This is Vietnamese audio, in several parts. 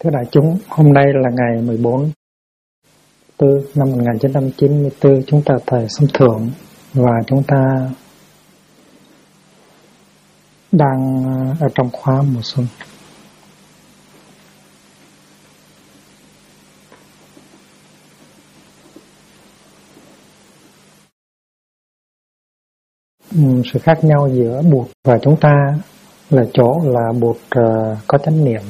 Thưa đại chúng, hôm nay là ngày 14/4 năm 1994, chúng ta thời Sông Thượng và chúng ta đang ở trong khóa mùa xuân. Sự khác nhau giữa Bụt và chúng ta là chỗ là Bụt có chánh niệm.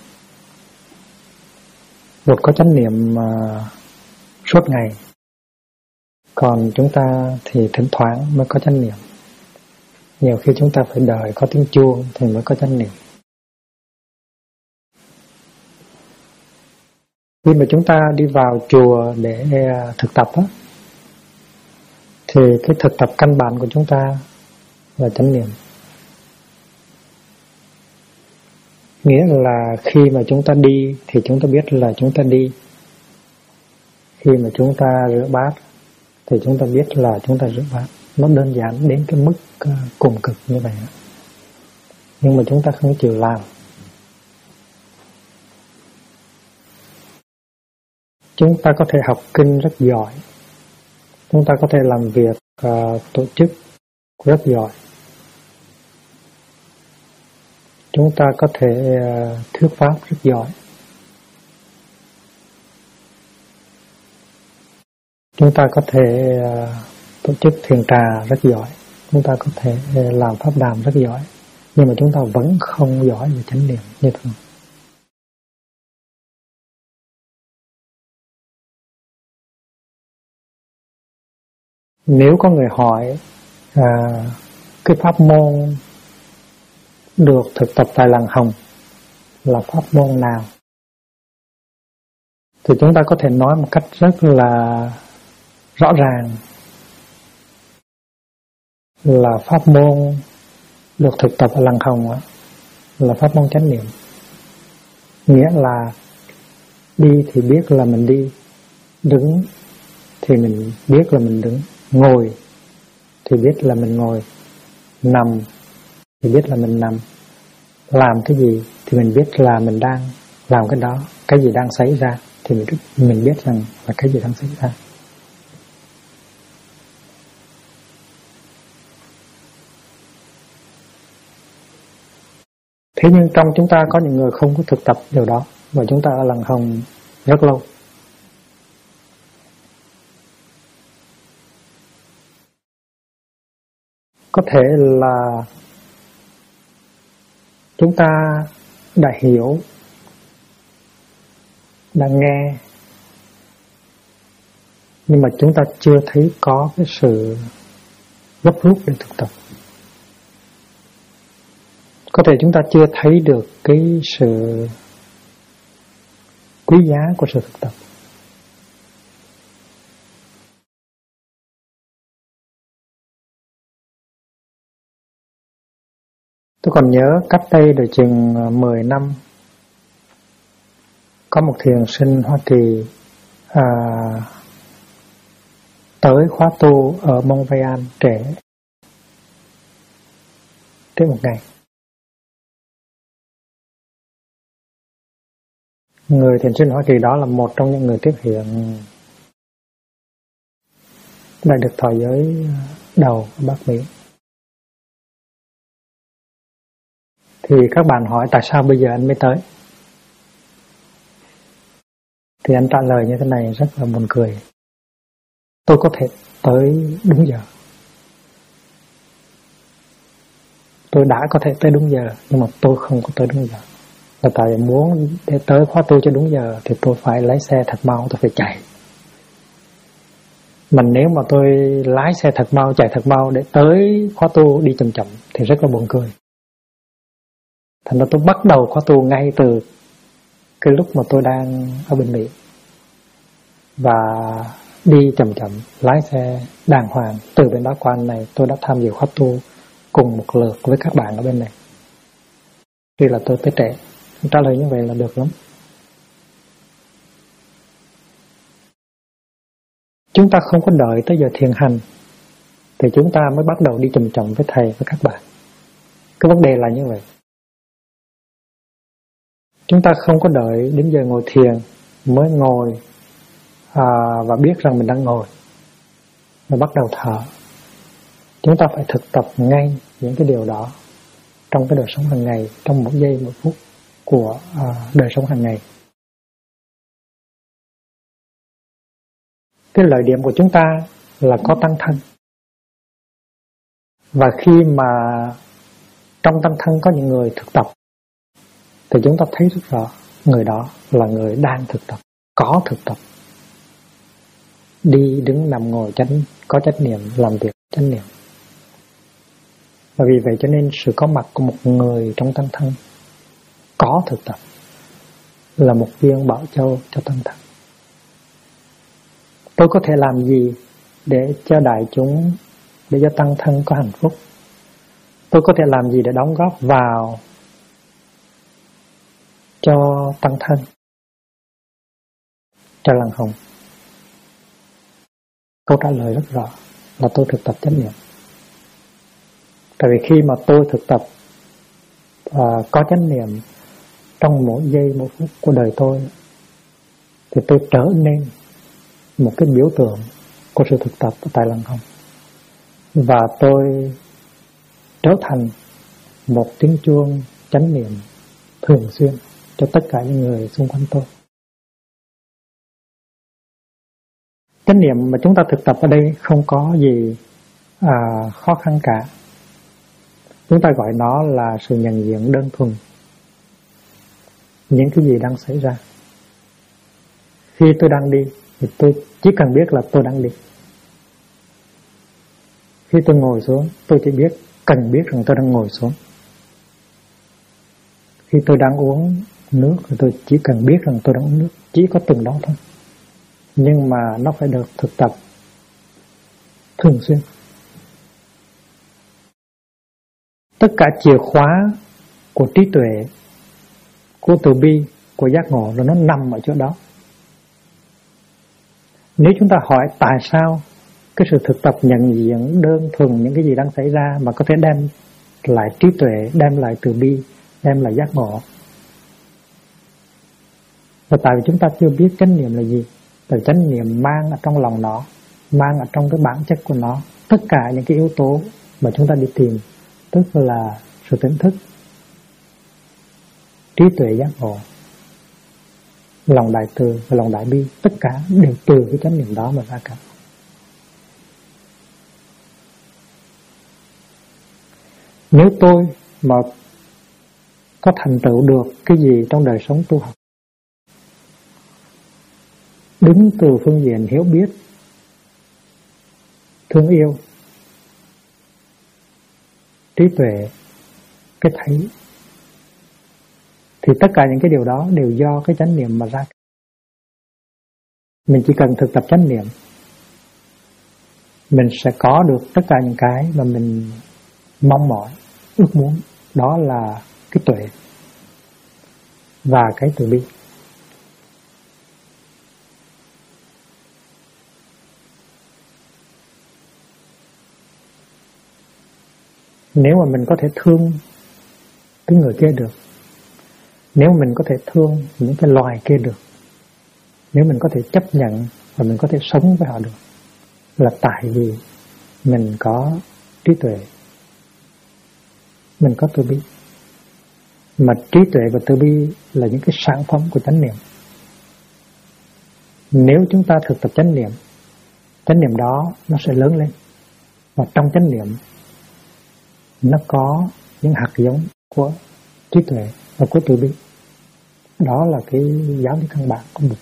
Bụt có chánh niệm suốt ngày, còn chúng ta thì thỉnh thoảng mới có chánh niệm. Nhiều khi chúng ta phải đợi có tiếng chuông thì mới có chánh niệm. Khi mà chúng ta đi vào chùa để thực tập á, thì cái thực tập căn bản của chúng ta là chánh niệm. Nghĩa là khi mà chúng ta đi thì chúng ta biết là chúng ta đi. Khi mà chúng ta rửa bát thì chúng ta biết là chúng ta rửa bát. Nó đơn giản đến cái mức cùng cực như vậy. Nhưng mà chúng ta không chịu làm. Chúng ta có thể học kinh rất giỏi. Chúng ta có thể làm việc tổ chức rất giỏi. Chúng ta có thể thuyết pháp rất giỏi. Chúng ta có thể tổ chức thiền trà rất giỏi. Chúng ta có thể làm pháp đàm rất giỏi. Nhưng mà chúng ta vẫn không giỏi về chánh niệm như thường. Nếu có người hỏi cái pháp môn được thực tập tại Làng Hồng là pháp môn nào, thì chúng ta có thể nói một cách rất là rõ ràng là pháp môn được thực tập ở Làng Hồng là pháp môn chánh niệm. Nghĩa là đi thì biết là mình đi, đứng thì mình biết là mình đứng, ngồi thì biết là mình ngồi, nằm thì biết là mình nằm, làm cái gì thì mình biết là mình đang làm cái đó, cái gì đang xảy ra thì mình biết rằng là cái gì đang xảy ra. Thế nhưng trong chúng ta có những người không có thực tập điều đó, và chúng ta ở Làng Hồng rất lâu. Có thể là chúng ta đã hiểu, đã nghe, nhưng mà chúng ta chưa thấy có cái sự gấp rút để thực tập. Có thể chúng ta chưa thấy được cái sự quý giá của sự thực tập. Tôi còn nhớ cách đây được chừng 10 năm, có một thiền sinh Hoa Kỳ tới khóa tu ở Montreal trễ một ngày. Người thiền sinh Hoa Kỳ đó là một trong những người tiếp hiện đã được thọ giới đầu ở Bắc Mỹ. Thì các bạn hỏi tại sao bây giờ anh mới tới? Thì anh trả lời như thế này rất là buồn cười. Tôi có thể tới đúng giờ. Tôi đã có thể tới đúng giờ, nhưng mà tôi không có tới đúng giờ. Và tại muốn để tới khóa tu cho đúng giờ thì tôi phải lái xe thật mau, tôi phải chạy. Mà nếu mà tôi lái xe thật mau, chạy thật mau để tới khóa tu đi chậm chậm thì rất là buồn cười. Thành ra tôi bắt đầu khóa tu ngay từ cái lúc mà tôi đang ở bên Mỹ. Và đi chậm chậm, lái xe đàng hoàng. Từ bên đó qua bên này tôi đã tham dự khóa tu cùng một lượt với các bạn ở bên này. Tuy là tôi tới trễ, trả lời như vậy là được lắm. Chúng ta không có đợi tới giờ thiền hành thì chúng ta mới bắt đầu đi chậm chậm với thầy, với các bạn. Cái vấn đề là như vậy. Chúng ta không có đợi đến giờ ngồi thiền mới ngồi và biết rằng mình đang ngồi và bắt đầu thở. Chúng ta phải thực tập ngay những cái điều đó trong cái đời sống hàng ngày, trong một giây một phút của đời sống hàng ngày. Cái lợi điểm của chúng ta là có tăng thân. Và khi mà trong tăng thân có những người thực tập thì chúng ta thấy rất rõ người đó là người đang thực tập, có thực tập. Đi, đứng, nằm, ngồi, có chánh niệm, làm việc chánh niệm. Và vì vậy cho nên sự có mặt của một người trong tăng thân có thực tập là một viên bảo châu cho tăng thân. Tôi có thể làm gì để cho đại chúng, để cho tăng thân có hạnh phúc? Tôi có thể làm gì để đóng góp vào cho tăng thân, cho làng hồng? Câu trả lời rất rõ là tôi thực tập chánh niệm. Tại vì khi mà tôi thực tập có chánh niệm trong mỗi giây một phút của đời tôi thì tôi trở nên một cái biểu tượng của sự thực tập tại làng hồng. Và tôi trở thành một tiếng chuông chánh niệm thường xuyên cho tất cả những người xung quanh tôi. Chánh niệm mà chúng ta thực tập ở đây không có gì khó khăn cả. Chúng ta gọi nó là sự nhận diện đơn thuần những cái gì đang xảy ra. Khi tôi đang đi thì tôi chỉ cần biết là tôi đang đi. Khi tôi ngồi xuống, tôi chỉ cần biết rằng tôi đang ngồi xuống. Khi tôi đang uống nước thì tôi chỉ cần biết rằng tôi đang uống nước. Chỉ có từng đó thôi. Nhưng mà nó phải được thực tập thường xuyên. Tất cả chìa khóa của trí tuệ, của từ bi, của giác ngộ là nó nằm ở chỗ đó. Nếu chúng ta hỏi tại sao cái sự thực tập nhận diện đơn thuần những cái gì đang xảy ra mà có thể đem lại trí tuệ, đem lại từ bi, đem lại giác ngộ, và tại vì chúng ta chưa biết chánh niệm là gì. Tại chánh niệm mang ở trong lòng nó, mang ở trong cái bản chất của nó tất cả những cái yếu tố mà chúng ta đi tìm, tức là sự tỉnh thức, trí tuệ giác ngộ, lòng đại từ và lòng đại bi, tất cả đều từ cái chánh niệm đó mà ra cả. Nếu tôi mà có thành tựu được cái gì trong đời sống tu học, đứng từ phương diện hiểu biết, thương yêu, trí tuệ, cái thấy, thì tất cả những cái điều đó đều do cái chánh niệm mà ra. Mình chỉ cần thực tập chánh niệm, mình sẽ có được tất cả những cái mà mình mong mỏi, ước muốn. Đó là cái tuệ và cái từ bi. Nếu mà mình có thể thương cái người kia được, nếu mình có thể thương những cái loài kia được, nếu mình có thể chấp nhận và mình có thể sống với họ được, là tại vì mình có trí tuệ, mình có từ bi. Mà trí tuệ và từ bi là những cái sản phẩm của chánh niệm. Nếu chúng ta thực tập chánh niệm đó nó sẽ lớn lên. Và trong chánh niệm nó có những hạt giống của trí tuệ và của từ bi. Đó là cái giáo lý căn bản của Bụt.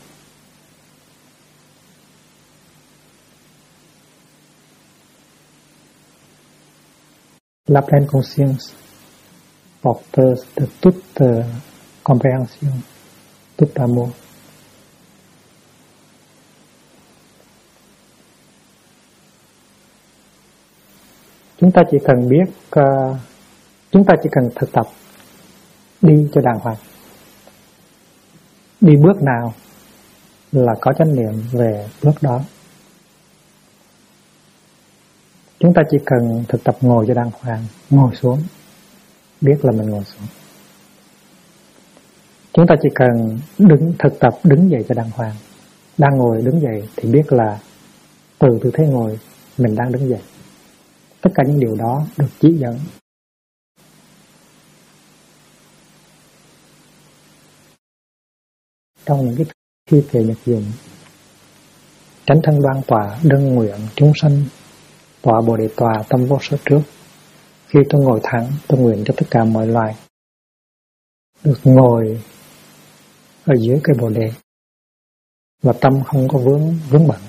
La pleine conscience porteuse de toute compréhension, tout amour. Chúng ta chỉ cần biết, chúng ta chỉ cần thực tập đi cho đàng hoàng. Đi bước nào là có chánh niệm về bước đó. Chúng ta chỉ cần thực tập ngồi cho đàng hoàng, ngồi xuống, biết là mình ngồi xuống. Chúng ta chỉ cần thực tập đứng dậy cho đàng hoàng. Đang ngồi đứng dậy thì biết là từ tư thế ngồi mình đang đứng dậy. Tất cả những điều đó được chỉ dẫn. Trong những cái khi kệ nhật dụng, chánh thân đoan tọa, đơn nguyện chúng sanh tọa bồ đề tòa, tâm vô sở trước. Khi tôi ngồi thẳng, tôi nguyện cho tất cả mọi loài được ngồi ở dưới cây bồ đề và tâm không có vướng bận.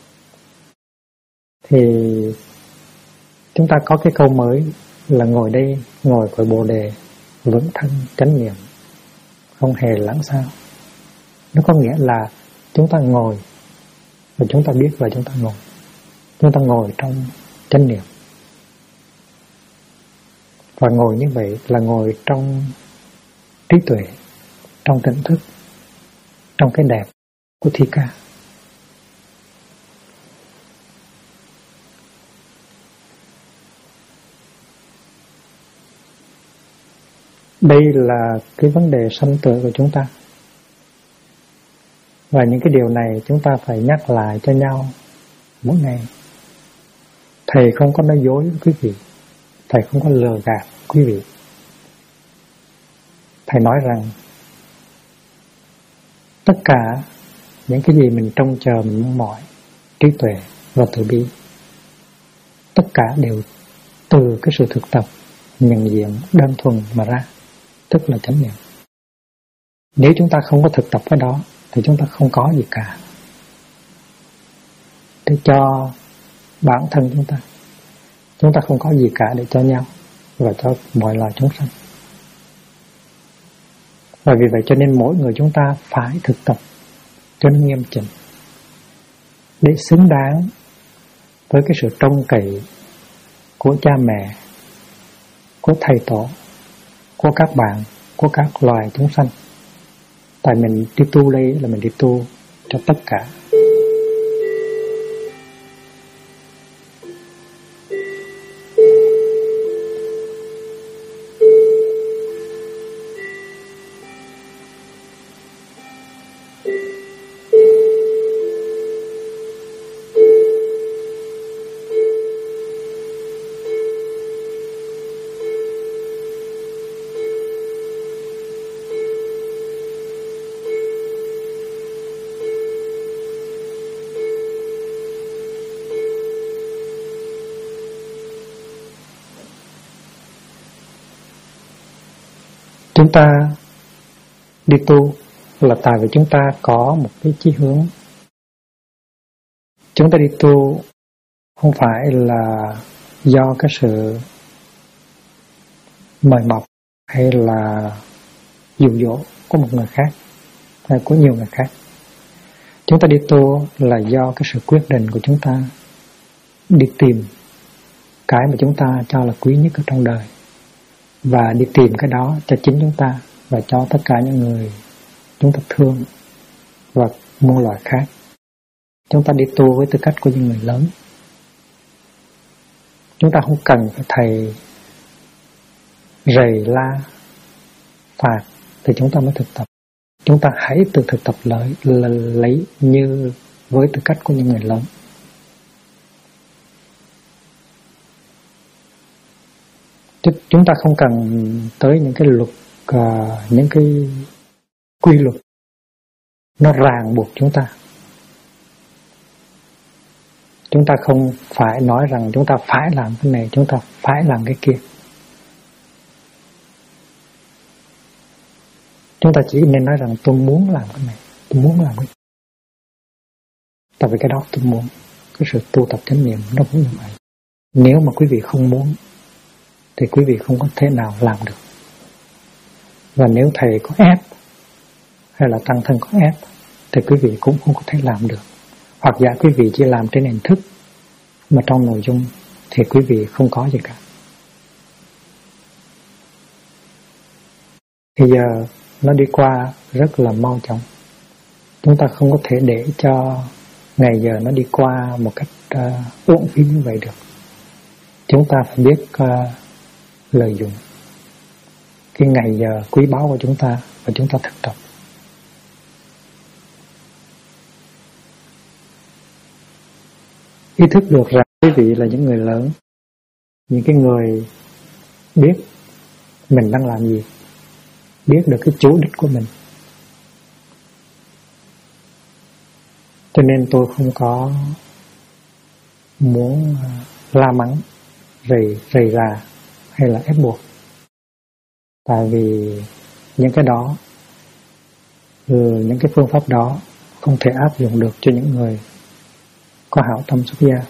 Thì chúng ta có cái câu mới là ngồi đây, ngồi cội bồ đề, vững thân chánh niệm, không hề lãng sao. Nó có nghĩa là chúng ta ngồi và chúng ta biết và chúng ta ngồi. Chúng ta ngồi trong chánh niệm. Và ngồi như vậy là ngồi trong trí tuệ, trong tỉnh thức, trong cái đẹp của thi ca. Đây là cái vấn đề sanh tử của chúng ta. Và những cái điều này chúng ta phải nhắc lại cho nhau mỗi ngày. Thầy không có nói dối với quý vị. Thầy không có lừa gạt quý vị. Thầy nói rằng tất cả những cái gì mình trông chờ, mình mong mỏi, trí tuệ và từ bi, tất cả đều từ cái sự thực tập nhận diện đơn thuần mà ra, tức là chánh niệm. Nếu chúng ta không có thực tập cái đó thì chúng ta không có gì cả để cho bản thân chúng ta. Chúng ta không có gì cả để cho nhau và cho mọi loài chúng sanh. Và vì vậy cho nên mỗi người chúng ta phải thực tập cho nó nghiêm chỉnh để xứng đáng với cái sự trông cậy của cha mẹ, của thầy tổ, của các bạn, của các loài chúng sanh. Tại mình đi tu đây là mình đi tu cho tất cả. Chúng ta đi tu là tại vì chúng ta có một cái chí hướng. Chúng ta đi tu không phải là do cái sự mời mọc hay là dụ dỗ của một người khác hay của nhiều người khác. Chúng ta đi tu là do cái sự quyết định của chúng ta đi tìm cái mà chúng ta cho là quý nhất ở trong đời, và đi tìm cái đó cho chính chúng ta và cho tất cả những người chúng ta thương và muôn loài khác. Chúng ta đi tu với tư cách của những người lớn. Chúng ta không cần phải thầy rầy la phạt thì chúng ta mới thực tập. Chúng ta hãy tự thực tập lấy như với tư cách của những người lớn. Chúng ta không cần tới những cái luật, những cái quy luật nó ràng buộc chúng ta. Chúng ta không phải nói rằng chúng ta phải làm cái này, chúng ta phải làm cái kia. Chúng ta chỉ nên nói rằng tôi muốn làm cái này, tôi muốn làm cái này. Tại vì cái đó tôi muốn. Cái sự tu tập chánh niệm nó cũng như vậy. Nếu mà quý vị không muốn thì quý vị không có thể nào làm được. Và nếu thầy có ép hay là tăng thân có ép thì quý vị cũng không có thể làm được. Hoặc giả quý vị chỉ làm trên hình thức mà trong nội dung thì quý vị không có gì cả. Thì giờ nó đi qua rất là mau chóng. Chúng ta không có thể để cho ngày giờ nó đi qua một cách uổng phí như vậy được. Chúng ta phải biết lợi dụng. cái ngày giờ quý báu của chúng ta và chúng ta thực tập. Ý thức được rằng quý vị là những người lớn, những cái người biết mình đang làm gì, biết được cái chủ đích của mình. Cho nên tôi không có muốn la mắng, rầy rà hay là ép buộc. Tại vì những cái đó, những cái phương pháp đó không thể áp dụng được cho những người có hảo tâm xuất gia.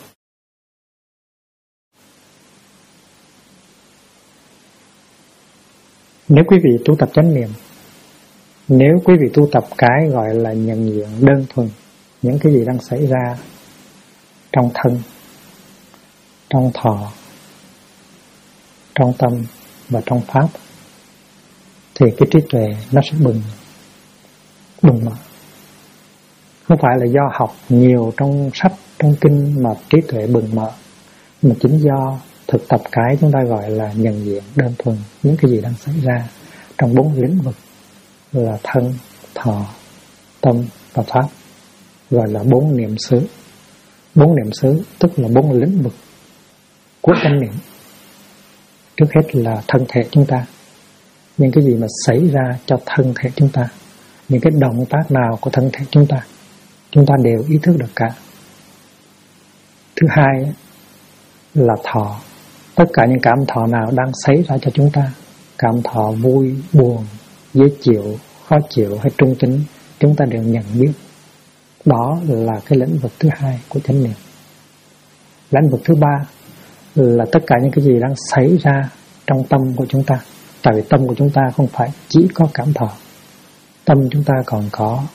Nếu quý vị tu tập chánh niệm, nếu quý vị tu tập cái gọi là nhận diện đơn thuần những cái gì đang xảy ra trong thân, trong thọ, trong tâm và trong pháp, thì cái trí tuệ nó sẽ bừng mở. Không phải là do học nhiều trong sách, trong kinh mà trí tuệ bừng mở, mà chính do thực tập cái chúng ta gọi là nhận diện đơn thuần những cái gì đang xảy ra trong 4 lĩnh vực là thân, thọ, tâm và pháp, gọi là 4 niệm xứ. 4 niệm xứ tức là 4 lĩnh vực của chánh niệm. Trước hết là thân thể chúng ta, những cái gì mà xảy ra cho thân thể chúng ta, những cái động tác nào của thân thể chúng ta đều ý thức được cả. Thứ hai là thọ, tất cả những cảm thọ nào đang xảy ra cho chúng ta, cảm thọ vui, buồn, dễ chịu, khó chịu hay trung tính, chúng ta đều nhận biết. Đó là cái lĩnh vực thứ hai của chánh niệm. Lĩnh vực thứ ba là tất cả những cái gì đang xảy ra trong tâm của chúng ta. Tại vì tâm của chúng ta không phải chỉ có cảm thọ, tâm chúng ta còn có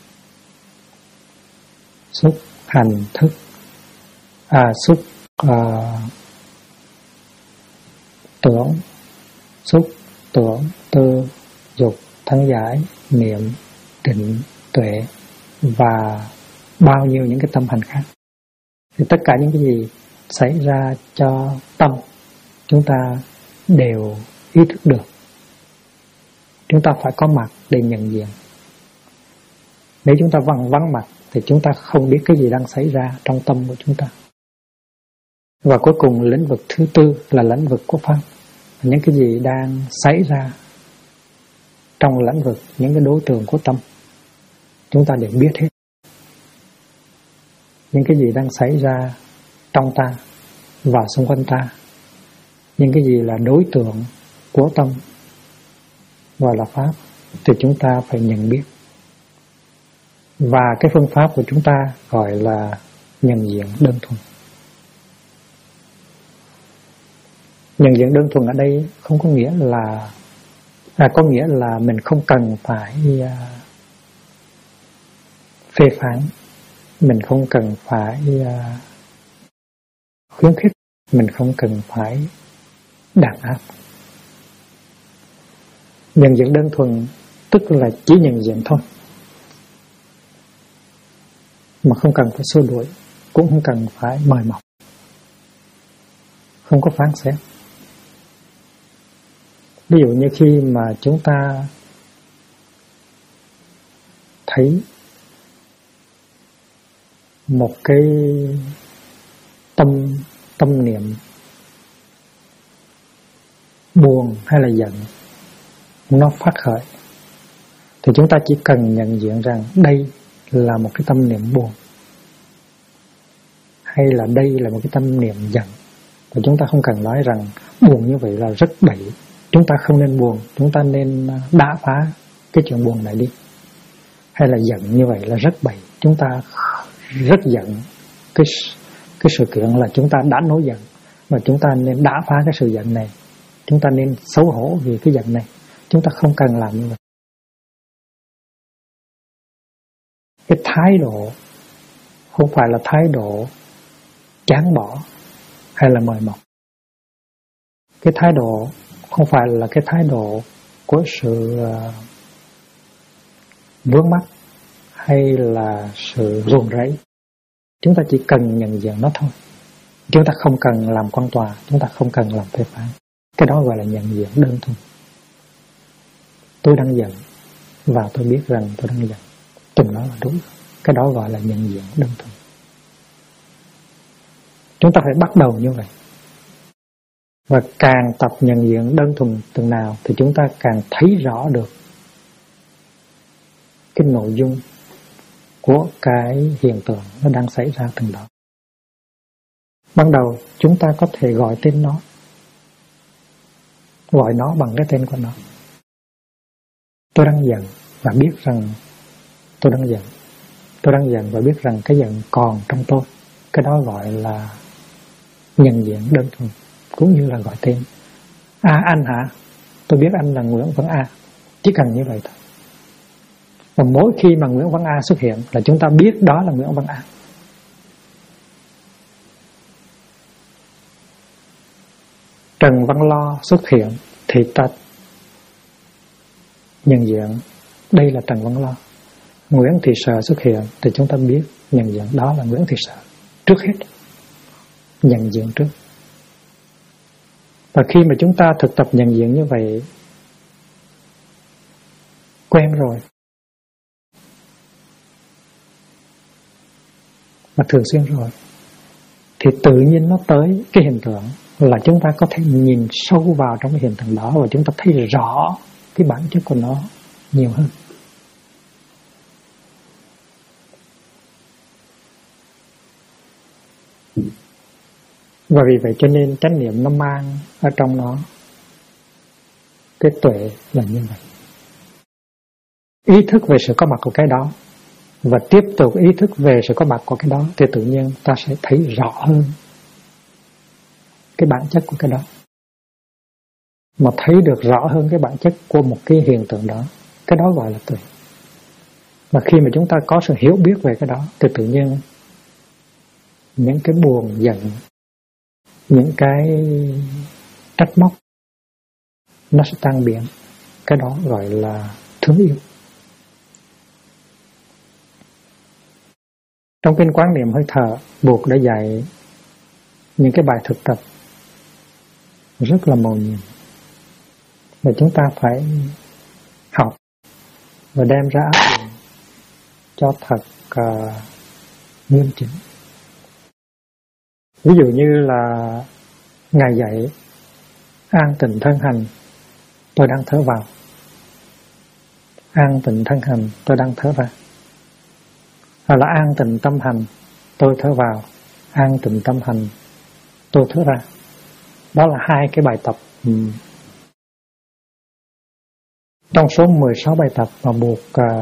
xúc, hành, thức, tưởng, xúc, tưởng, tư, dục, thắng giải, niệm, định, tuệ và bao nhiêu những cái tâm hành khác. Thì tất cả những cái gì xảy ra cho tâm chúng ta đều ý thức được. Chúng ta phải có mặt để nhận diện. Nếu chúng ta vắng mặt thì chúng ta không biết cái gì đang xảy ra trong tâm của chúng ta. Và cuối cùng lĩnh vực thứ tư là lĩnh vực của pháp. Những cái gì đang xảy ra trong lĩnh vực, những cái đối tượng của tâm, chúng ta đều biết hết. Những cái gì đang xảy ra trong ta và xung quanh ta, những cái gì là đối tượng của tâm và là pháp, thì chúng ta phải nhận biết. Và cái phương pháp của chúng ta gọi là nhận diện đơn thuần. Nhận diện đơn thuần ở đây không có nghĩa là có nghĩa là mình không cần phải phê phán, mình không cần phải khuyến khích, mình không cần phải đàn áp. Nhận diện đơn thuần tức là chỉ nhận diện thôi, mà không cần phải xua đuổi, cũng không cần phải mời mọc, không có phán xét. Ví dụ như khi mà chúng ta thấy một cái tâm niệm buồn hay là giận nó phát khởi, thì chúng ta chỉ cần nhận diện rằng đây là một cái tâm niệm buồn, hay là đây là một cái tâm niệm giận. Và chúng ta không cần nói rằng buồn như vậy là rất bậy, chúng ta không nên buồn, chúng ta nên đả phá cái chuyện buồn này đi. Hay là giận như vậy là rất bậy, chúng ta rất giận cái sự kiện là chúng ta đã nổi giận, và chúng ta nên đả phá cái sự giận này, chúng ta nên xấu hổ vì cái giận này. Chúng ta không cần làm như vậy. Cái thái độ không phải là thái độ chán bỏ hay là mời mọc. Cái thái độ không phải là cái thái độ của sự vướng mắc hay là sự ruồng rẫy. Chúng ta chỉ cần nhận diện nó thôi. Chúng ta không cần làm quan tòa, chúng ta không cần làm phê phán. Cái đó gọi là nhận diện đơn thuần. tôi đang giận và tôi biết rằng tôi đang giận, từng đó là đúng. Cái đó gọi là nhận diện đơn thuần. Chúng ta phải bắt đầu như vậy. Và càng tập nhận diện đơn thuần từng nào thì chúng ta càng thấy rõ được cái nội dung của cái hiện tượng nó đang xảy ra từng đó. Ban đầu chúng ta có thể gọi tên nó, gọi nó bằng cái tên của nó. Tôi đang giận và biết rằng tôi đang giận. Tôi đang giận và biết rằng cái giận còn trong tôi. Cái đó gọi là nhận diện đơn thuần, cũng như là gọi tên. Anh hả? Tôi biết anh là Nguyễn Văn A. Chỉ cần như vậy thôi. Và mỗi khi mà Nguyễn Văn A xuất hiện là chúng ta biết đó là Nguyễn Văn A. Trần Văn Lo xuất hiện thì ta nhận diện đây là Trần Văn Lo. Nguyễn Thị Sợ xuất hiện thì chúng ta biết nhận diện đó là Nguyễn Thị Sợ. Trước hết nhận diện trước. Và khi mà chúng ta thực tập nhận diện như vậy, quen rồi và thường xuyên rồi, thì tự nhiên nó tới cái hiện tượng là chúng ta có thể nhìn sâu vào trong cái hiện tượng đó và chúng ta thấy rõ cái bản chất của nó nhiều hơn. Và vì vậy cho nên chánh niệm nó mang ở trong nó cái tuệ là như vậy. Ý thức về sự có mặt của cái đó và tiếp tục ý thức về sự có mặt của cái đó thì tự nhiên ta sẽ thấy rõ hơn cái bản chất của cái đó. Mà thấy được rõ hơn cái bản chất của một cái hiện tượng đó, cái đó gọi là tuệ. Và khi mà chúng ta có sự hiểu biết về cái đó thì tự nhiên những cái buồn giận, những cái trách móc nó sẽ tan biến. Cái đó gọi là thương yêu. Trong kinh Quán Niệm Hơi Thở, Buộc đã dạy những cái bài thực tập rất là mầu nhiệm và chúng ta phải học và đem ra áp dụng cho thật nghiêm chỉnh. Ví dụ như là Ngài dạy an tịnh thân hành, tôi đang thở vào. An tịnh thân hành, tôi đang thở ra. Hoặc là an tịnh tâm hành, tôi thở vào. An tịnh tâm hành, tôi thở ra. Đó là hai cái bài tập trong số 16 bài tập mà Buộc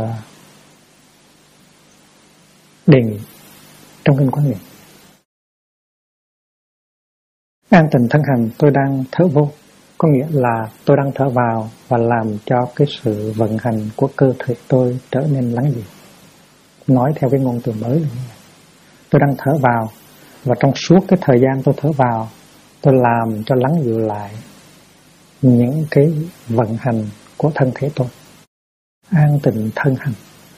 đề nghị trong kinh Quán Niệm. An tịnh thân hành, tôi đang thở vô, có nghĩa là tôi đang thở vào và làm cho cái sự vận hành của cơ thể tôi trở nên lắng dịu. Nói theo cái ngôn từ mới là như vậy. Tôi đang thở vào và trong suốt cái thời gian tôi thở vào, tôi làm cho lắng dịu lại những cái vận hành của thân thể tôi. An tịnh thân hành.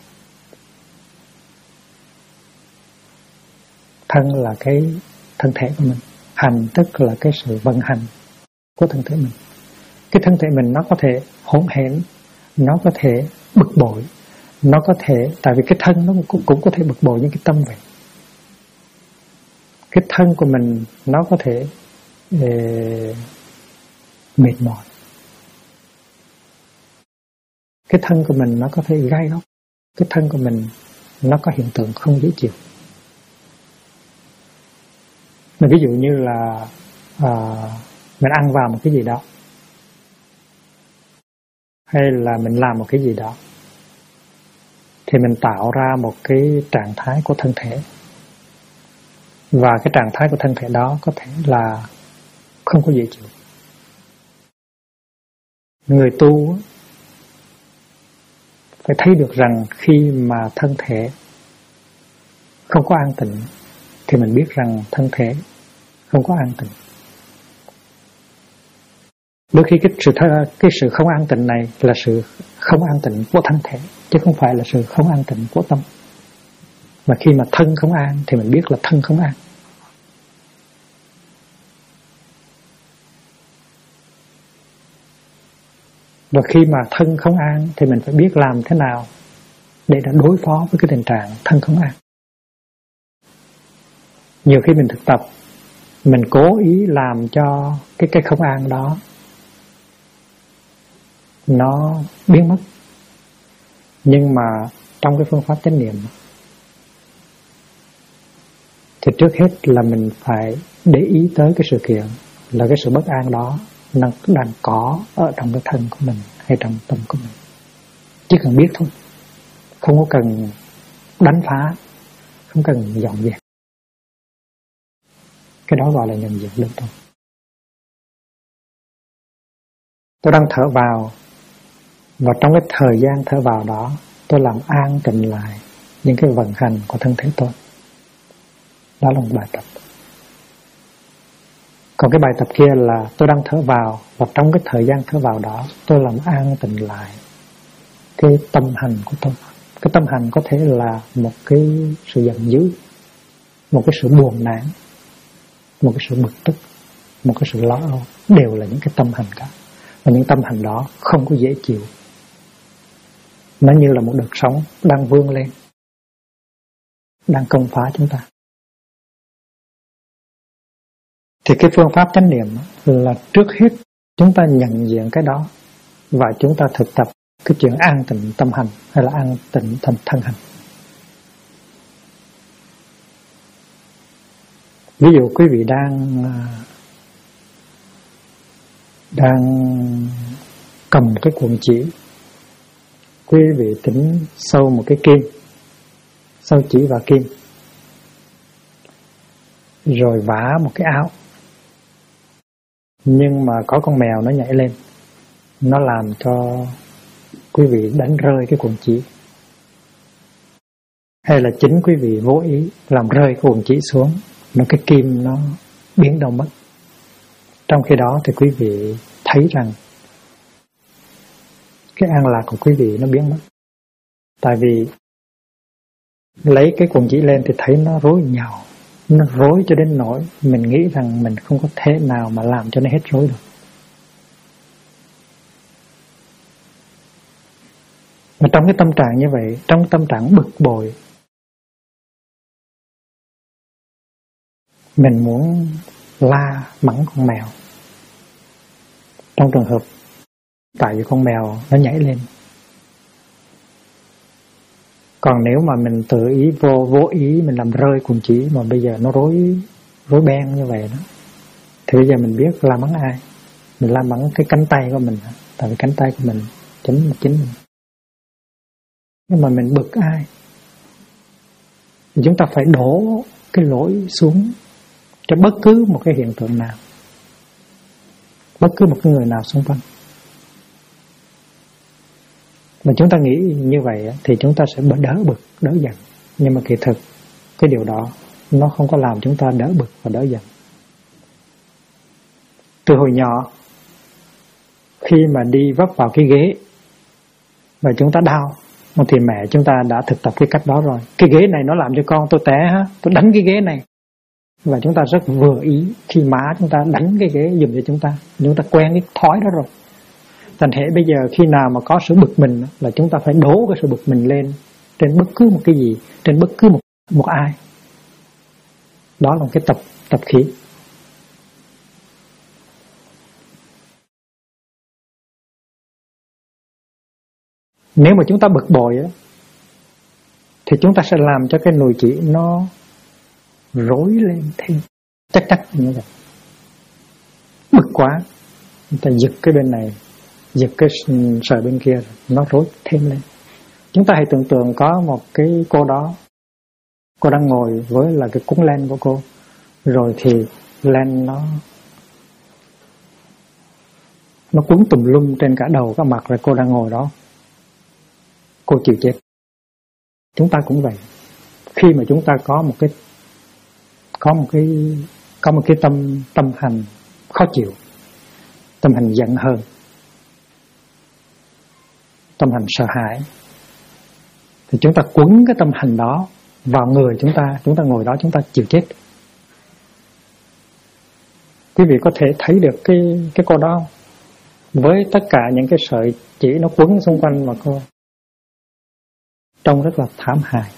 Thân là cái thân thể của mình, hành tức là cái sự vận hành của thân thể mình. Cái thân thể mình nó có thể hỗn hển, nó có thể bực bội, nó có thể, tại vì cái thân nó cũng có thể bực bội như cái tâm vậy. Cái thân của mình nó có thể mệt mỏi. Cái thân của mình nó có thể gai góc. Cái thân của mình nó có hiện tượng không dễ chịu. Ví dụ như là mình ăn vào một cái gì đó, hay là mình làm một cái gì đó, thì mình tạo ra một cái trạng thái của thân thể. Và cái trạng thái của thân thể đó có thể là không có dễ chịu. Người tu phải thấy được rằng khi mà thân thể không có an tịnh thì mình biết rằng thân thể không có an tịnh. Đôi khi cái sự không an tịnh này là sự không an tịnh của thân thể, chứ không phải là sự không an tịnh của tâm. Và khi mà thân không an thì mình biết là thân không an. Và khi mà thân không an thì mình phải biết làm thế nào để đã đối phó với cái tình trạng thân không an. Nhiều khi mình thực tập, mình cố ý làm cho cái không an đó nó biến mất. Nhưng mà trong cái phương pháp chánh niệm thì trước hết là mình phải để ý tới cái sự kiện là cái sự bất an đó nó đang có ở trong cái thân của mình hay trong tâm của mình. Chỉ cần biết thôi, không có cần đánh phá, không cần dọn dẹp. Cái đó gọi là nhận diện được thôi. Tôi đang thở vào, và trong cái thời gian thở vào đó tôi làm an tịnh lại những cái vận hành của thân thể tôi. Đó là một bài tập. Còn cái bài tập kia là tôi đang thở vào, và trong cái thời gian thở vào đó tôi làm an tịnh lại cái tâm hành của tôi. Cái tâm hành có thể là một cái sự giận dữ, một cái sự buồn nản, một cái sự bực tức, một cái sự lo âu, đều là những cái tâm hành cả. Và những tâm hành đó không có dễ chịu. Nó như là một đợt sóng đang vươn lên, đang công phá chúng ta. Thì cái phương pháp chánh niệm là trước hết chúng ta nhận diện cái đó, và chúng ta thực tập cái chuyện an tịnh tâm hành hay là an tịnh thân hành. Ví dụ quý vị đang cầm cái cuộn chỉ, quý vị tính sâu một cái kim, sâu chỉ vào kim, rồi vả một cái áo. Nhưng mà có con mèo nó nhảy lên, nó làm cho quý vị đánh rơi cái cuộn chỉ. Hay là chính quý vị vô ý làm rơi cái cuộn chỉ xuống, nó cái kim nó biến đâu mất. Trong khi đó thì quý vị thấy rằng cái an lạc của quý vị nó biến mất. Tại vì lấy cái cuộn chỉ lên thì thấy nó rối nhào, nó rối cho đến nỗi mình nghĩ rằng mình không có thể nào mà làm cho nó hết rối được. Và trong cái tâm trạng như vậy, trong tâm trạng bực bội, mình muốn la mắng con mèo. Trong trường hợp tại vì con mèo nó nhảy lên. Còn nếu mà mình tự ý vô ý mình làm rơi cuộn chỉ mà bây giờ nó rối beng như vậy đó, thì bây giờ mình biết la mắng ai? Mình la mắng cái cánh tay của mình, tại vì cánh tay của mình chính mình. Nhưng mà mình bực ai? Thì chúng ta phải đổ cái lỗi xuống cho bất cứ một cái hiện tượng nào, bất cứ một cái người nào xung quanh. Mà chúng ta nghĩ như vậy thì chúng ta sẽ đỡ bực, đỡ giận. Nhưng mà kỳ thực cái điều đó nó không có làm chúng ta đỡ bực và đỡ giận. Từ hồi nhỏ, khi mà đi vấp vào cái ghế và chúng ta đau, thì mẹ chúng ta đã thực tập cái cách đó rồi. Cái ghế này nó làm cho con tôi té ha, tôi đánh cái ghế này. Và chúng ta rất vừa ý khi má chúng ta đánh cái ghế dùng cho chúng ta quen cái thói đó rồi. Thành hệ bây giờ khi nào mà có sự bực mình là chúng ta phải đổ cái sự bực mình lên trên bất cứ một cái gì, trên bất cứ một ai. Đó là một cái tập khí. Nếu mà chúng ta bực bội thì chúng ta sẽ làm cho cái nồi chỉ nó rối lên thêm. Chắc như vậy. Bực quá, chúng ta giật cái bên này, giật cái sợi bên kia, nó rối thêm lên. Chúng ta hãy tưởng tượng có một cái cô đó, cô đang ngồi với là cái cuốn len của cô, rồi thì len nó quấn tùm lum trên cả đầu cả mặt, rồi cô đang ngồi đó, cô chịu chết. Chúng ta cũng vậy. Khi mà chúng ta có một cái tâm hành khó chịu, tâm hành giận hờn, tâm hành sợ hãi, thì chúng ta quấn cái tâm hành đó vào người chúng ta ngồi đó, chúng ta chịu chết. Quý vị có thể thấy được cái cô đó không? với tất cả những cái sợi chỉ nó quấn xung quanh mà cô trông rất là thảm hại.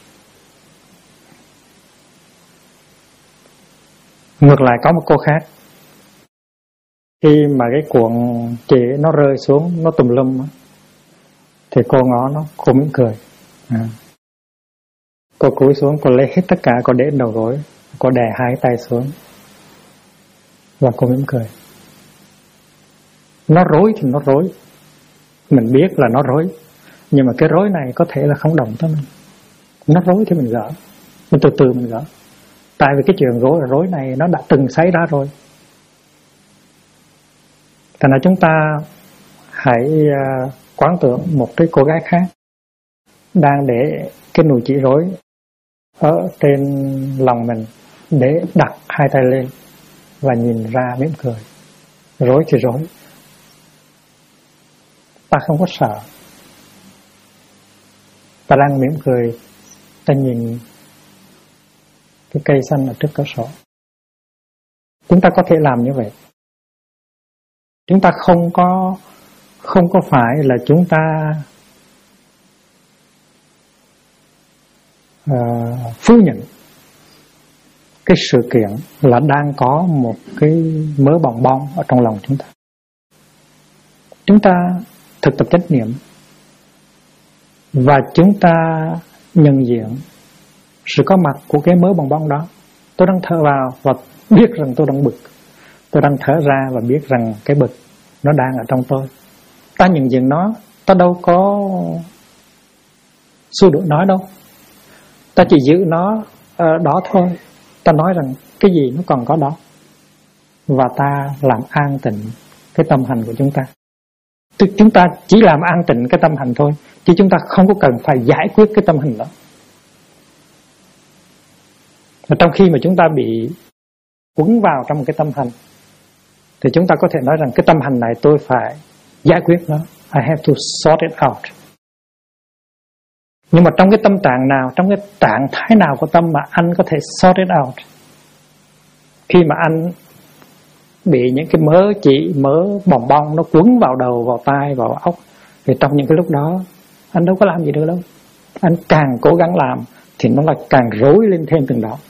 Ngược lại có một cô khác, khi mà cái cuộn chỉ nó rơi xuống, nó tùm lum thì cô ngó nó, cô mỉm cười. Cô cúi xuống, cô lấy hết tất cả, cô để đầu gối, cô đè hai tay xuống và cô mỉm cười. Nó rối thì nó rối, mình biết là nó rối, nhưng mà cái rối này có thể là không động tới mình. Nó rối thì mình gỡ, mình từ từ mình gỡ. Tại vì cái chuyện rối này nó đã từng xảy ra rồi. Thành ra chúng ta hãy quán tưởng một cái cô gái khác đang để cái nùi chỉ rối ở trên lòng mình, để đặt hai tay lên và nhìn ra mỉm cười. Rối thì rối, ta không có sợ, ta đang mỉm cười, ta nhìn cái cây xanh ở trước cửa sổ. Chúng ta có thể làm như vậy. Chúng ta không có phải là chúng ta phủ nhận cái sự kiện là đang có một cái mớ bòng bong ở trong lòng chúng ta. Chúng ta thực tập chánh niệm và chúng ta nhận diện sự có mặt của cái mớ bòng bong đó. Tôi đang thở vào và biết rằng tôi đang bực. Tôi đang thở ra và biết rằng cái bực nó đang ở trong tôi. Ta nhận diện nó, ta đâu có xua đuổi nó đâu. Ta chỉ giữ nó đó thôi. Ta nói rằng cái gì nó còn có đó. Và ta làm an tịnh cái tâm hành của chúng ta. Chúng ta chỉ làm an tịnh cái tâm hành thôi, chứ chúng ta không có cần phải giải quyết cái tâm hành đó. Và trong khi mà chúng ta bị quấn vào trong một cái tâm hành, thì chúng ta có thể nói rằng cái tâm hành này tôi phải giải quyết nó. I have to sort it out. Nhưng mà trong cái tâm trạng nào, trong cái trạng thái nào của tâm mà anh có thể sort it out? Khi mà anh bị những cái mớ bòng bong nó quấn vào đầu, vào tai, vào óc, thì trong những cái lúc đó anh đâu có làm gì được đâu. Anh càng cố gắng làm thì nó lại càng rối lên thêm từng đó.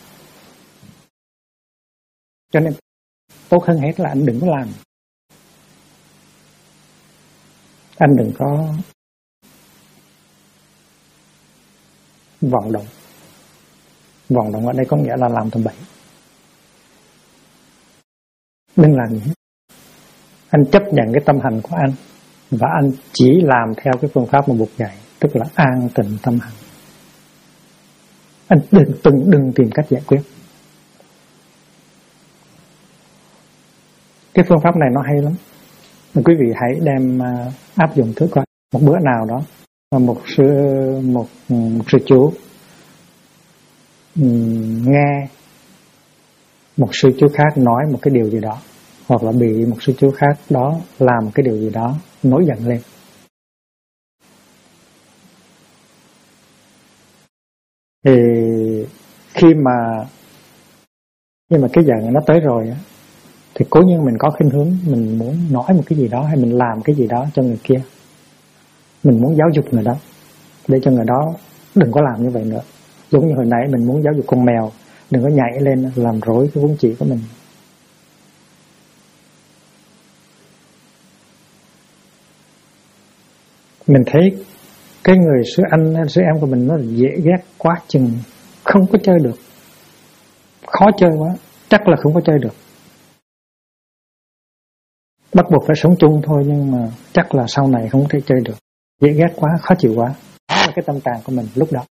Cho nên tốt hơn hết là anh đừng có làm. Anh đừng có vọng động. Vọng động ở đây có nghĩa là làm tầm bậy. Đừng làm gì hết. Anh chấp nhận cái tâm hành của anh, và anh chỉ làm theo cái phương pháp mà Bụt dạy, tức là an tịnh tâm hành. Anh đừng tìm cách giải quyết. Cái phương pháp này nó hay lắm. Quý vị hãy đem áp dụng thử coi. Một bữa nào đó mà một sư chú nghe một sư chú khác nói một cái điều gì đó, hoặc là bị một sư chú khác đó làm cái điều gì đó nổi giận lên, thì khi mà cái giận nó tới rồi á, thì cố nhiên mình có khuynh hướng mình muốn nói một cái gì đó, hay mình làm cái gì đó cho người kia, mình muốn giáo dục người đó để cho người đó đừng có làm như vậy nữa. Giống như hồi nãy mình muốn giáo dục con mèo đừng có nhảy lên làm rối cái vốn chỉ của mình. Mình thấy cái người sư anh hay sư em của mình nó dễ ghét quá chừng, không có chơi được, khó chơi quá, chắc là không có chơi được. Bắt buộc phải sống chung thôi, nhưng mà chắc là sau này không thể chơi được. Dễ ghét quá, khó chịu quá. Đó là cái tâm trạng của mình lúc đó.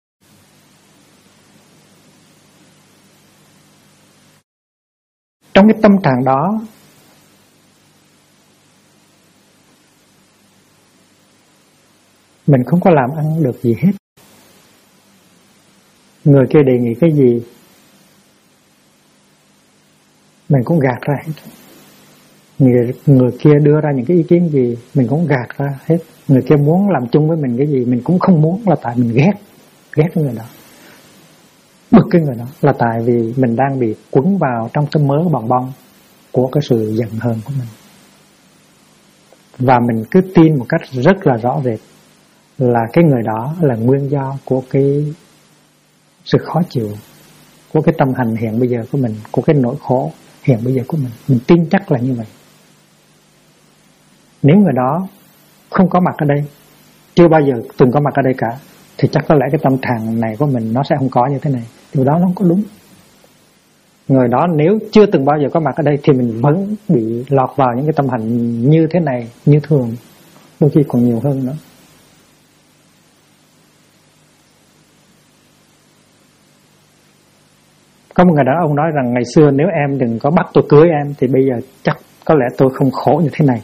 Trong cái tâm trạng đó, mình không có làm ăn được gì hết. Người kia đề nghị cái gì mình cũng gạt ra hết. Người kia đưa ra những cái ý kiến gì mình cũng gạt ra hết. Người kia muốn làm chung với mình cái gì mình cũng không muốn, là tại mình ghét cái người đó, bực cái người đó, là tại vì mình đang bị quấn vào trong cái mớ bòng bong của cái sự giận hờn của mình. Và mình cứ tin một cách rất là rõ rệt là cái người đó là nguyên do của cái sự khó chịu, của cái tâm hành hiện bây giờ của mình, của cái nỗi khổ hiện bây giờ của mình. Mình tin chắc là như vậy. Nếu người đó không có mặt ở đây, chưa bao giờ từng có mặt ở đây cả, thì chắc có lẽ cái tâm trạng này của mình nó sẽ không có như thế này. Điều đó nó không có đúng. Người đó nếu chưa từng bao giờ có mặt ở đây thì mình vẫn bị lọt vào những cái tâm hành như thế này, như thường, đôi khi còn nhiều hơn nữa. Có một người đàn ông nói rằng ngày xưa nếu em đừng có bắt tôi cưới em thì bây giờ chắc có lẽ tôi không khổ như thế này.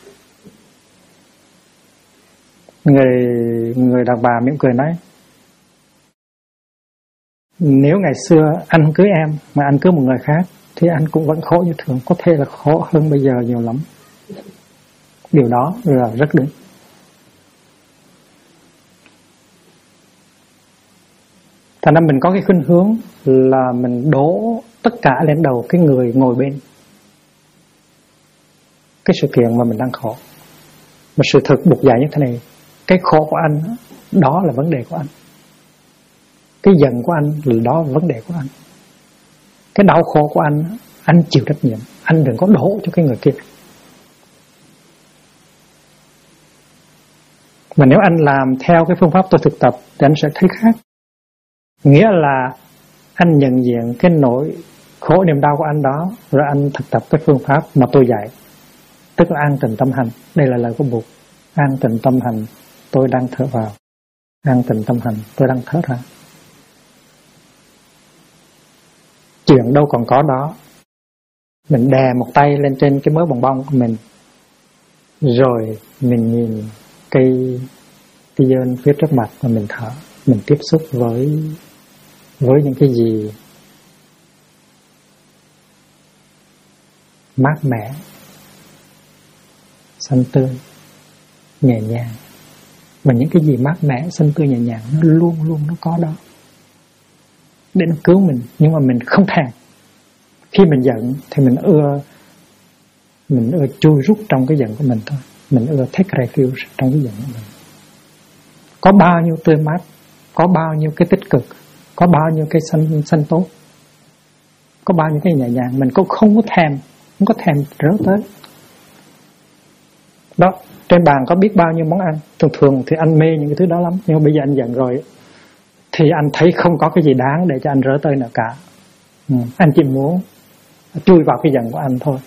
Người đàn bà mỉm cười nói, nếu ngày xưa anh không cưới em mà anh cưới một người khác thì anh cũng vẫn khổ như thường, có thể là khổ hơn bây giờ nhiều lắm. Điều đó là rất đúng. Thành ra mình có cái khuynh hướng là mình đổ tất cả lên đầu cái người ngồi bên cái sự kiện mà mình đang khổ. Mà sự thật buộc dạy như thế này, cái khổ của anh đó là vấn đề của anh, cái giận của anh là đó là vấn đề của anh, cái đau khổ của anh chịu trách nhiệm. Anh đừng có đổ cho cái người kia. Mà nếu anh làm theo cái phương pháp tôi thực tập thì anh sẽ thấy khác. Nghĩa là anh nhận diện cái nỗi khổ niềm đau của anh đó, rồi anh thực tập cái phương pháp mà tôi dạy, tức là an tịnh tâm hành. Đây là lời của Bụt. An tịnh tâm hành, tôi đang thở vào. An tịnh tâm hành, tôi đang thở ra. Chuyện đâu còn có đó. Mình đè một tay lên trên cái mớ bong bong của mình, rồi mình nhìn cây dơn phía trước mặt và mình thở. Mình tiếp xúc với những cái gì mát mẻ, xanh tươi, nhẹ nhàng. Và những cái gì mát mẻ, xanh tươi, nhẹ nhàng nó luôn luôn nó có đó để nó cứu mình. Nhưng mà mình không thèm. Khi mình giận thì mình ưa chui rút trong cái giận của mình thôi. Mình ưa take refuge trong cái giận của mình. Có bao nhiêu tươi mát, có bao nhiêu cái tích cực, có bao nhiêu cái xanh tốt, có bao nhiêu cái nhẹ nhàng, mình cũng không có thèm rớ tới. Đó, trên bàn có biết bao nhiêu món ăn. Thường thì anh mê những cái thứ đó lắm, nhưng mà bây giờ anh giận rồi thì anh thấy không có cái gì đáng để cho anh rớ tới nữa cả. Anh chỉ muốn chui vào cái giận của anh thôi.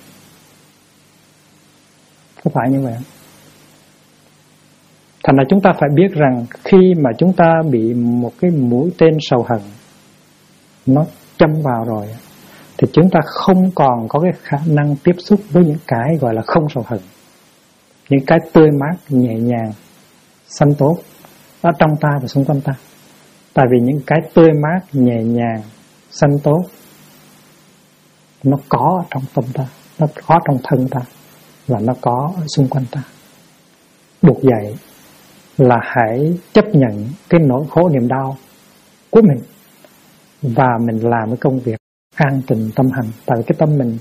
Có phải như vậy? Thành ra chúng ta phải biết rằng khi mà chúng ta bị một cái mũi tên sầu hận nó châm vào rồi thì chúng ta không còn có cái khả năng tiếp xúc với những cái gọi là không sầu hận, những cái tươi mát, nhẹ nhàng, xanh tốt ở trong ta và xung quanh ta. Tại vì những cái tươi mát, nhẹ nhàng, xanh tốt nó có ở trong tâm ta, nó có trong thân ta và nó có ở xung quanh ta. Buộc dạy là hãy chấp nhận cái nỗi khổ niềm đau của mình và mình làm cái công việc an tịnh tâm hành. Tại vì cái tâm mình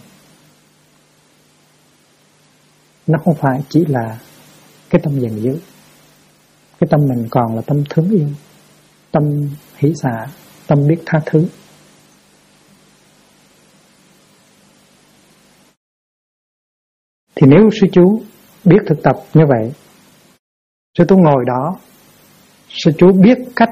nó không phải chỉ là cái tâm giận dữ. Cái tâm mình còn là tâm thương yêu, tâm hỷ xả, tâm biết tha thứ. Thì nếu sư chú biết thực tập như vậy, sư chú ngồi đó, sư chú biết cách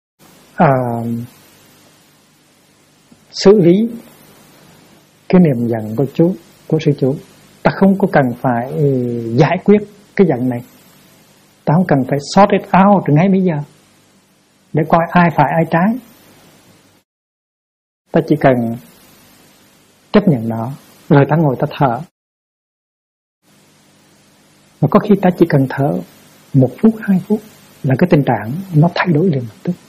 xử lý cái niềm giận của sư chú. Ta không có cần phải giải quyết cái giận này, ta không cần phải sort it out từ ngay bây giờ để coi ai phải ai trái. Ta chỉ cần chấp nhận nó, rồi ta ngồi ta thở. Và có khi ta chỉ cần thở 1 phút, 2 phút là cái tình trạng nó thay đổi liền lập tức.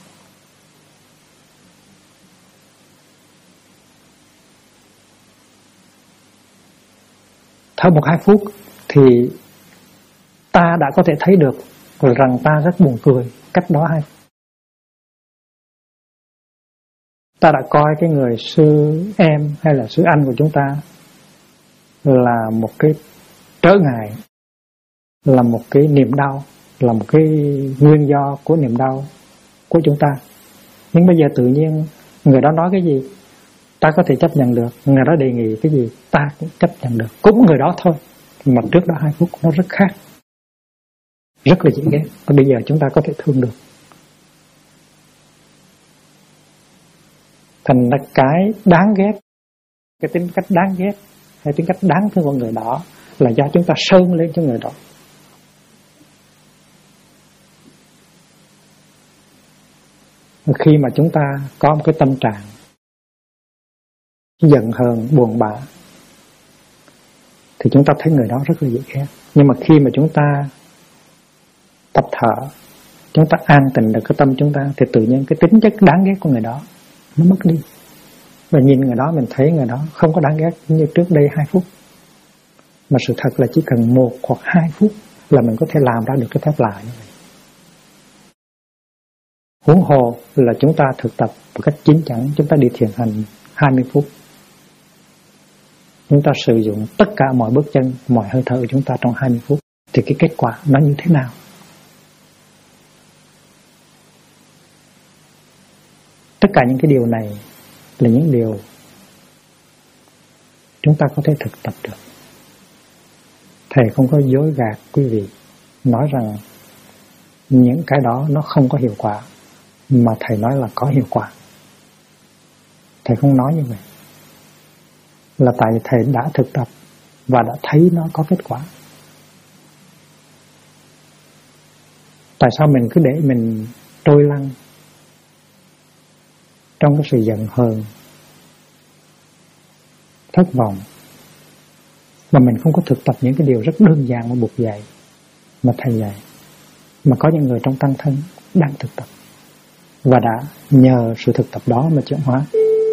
Thở 1-2 phút thì ta đã có thể thấy được rằng ta rất buồn cười. Cách đó 2 phút ta đã coi cái người sư em hay là sư anh của chúng ta là một cái trở ngại là một cái niềm đau, là một cái nguyên do của niềm đau của chúng ta. Nhưng bây giờ tự nhiên người đó nói cái gì ta có thể chấp nhận được, người đó đề nghị cái gì ta cũng chấp nhận được, cũng người đó thôi, mà trước đó 2 phút nó rất khác, rất là dễ ghét. Và bây giờ chúng ta có thể thương được. Thành ra cái đáng ghét, cái tính cách đáng ghét hay tính cách đáng thương của người đó là do chúng ta sơn lên cho người đó. Khi mà chúng ta có một cái tâm trạng giận hờn, buồn bã thì chúng ta thấy người đó rất là dễ ghét. Nhưng mà khi mà chúng ta tập thở, chúng ta an tịnh được cái tâm chúng ta, thì tự nhiên cái tính chất đáng ghét của người đó nó mất đi. Và nhìn người đó mình thấy người đó không có đáng ghét như trước đây 2 phút. Mà sự thật là chỉ cần 1 hoặc 2 phút là mình có thể làm ra được cái phép lạ như vậy. Huống hồ là chúng ta thực tập một cách chín chắn, chúng ta đi thiền hành 20 phút. Chúng ta sử dụng tất cả mọi bước chân, mọi hơi thở của chúng ta trong 20 phút. Thì cái kết quả nó như thế nào? Tất cả những cái điều này là những điều chúng ta có thể thực tập được. Thầy không có dối gạt quý vị nói rằng những cái đó nó không có hiệu quả, mà thầy nói là có hiệu quả. Thầy không nói như vậy là tại thầy đã thực tập và đã thấy nó có kết quả. Tại sao mình cứ để mình trôi lăn trong cái sự giận hờn, thất vọng, mà mình không có thực tập những cái điều rất đơn giản mà Bụt dạy, mà thầy dạy, mà có những người trong tăng thân đang thực tập và đã nhờ sự thực tập đó mà chuyển hóa.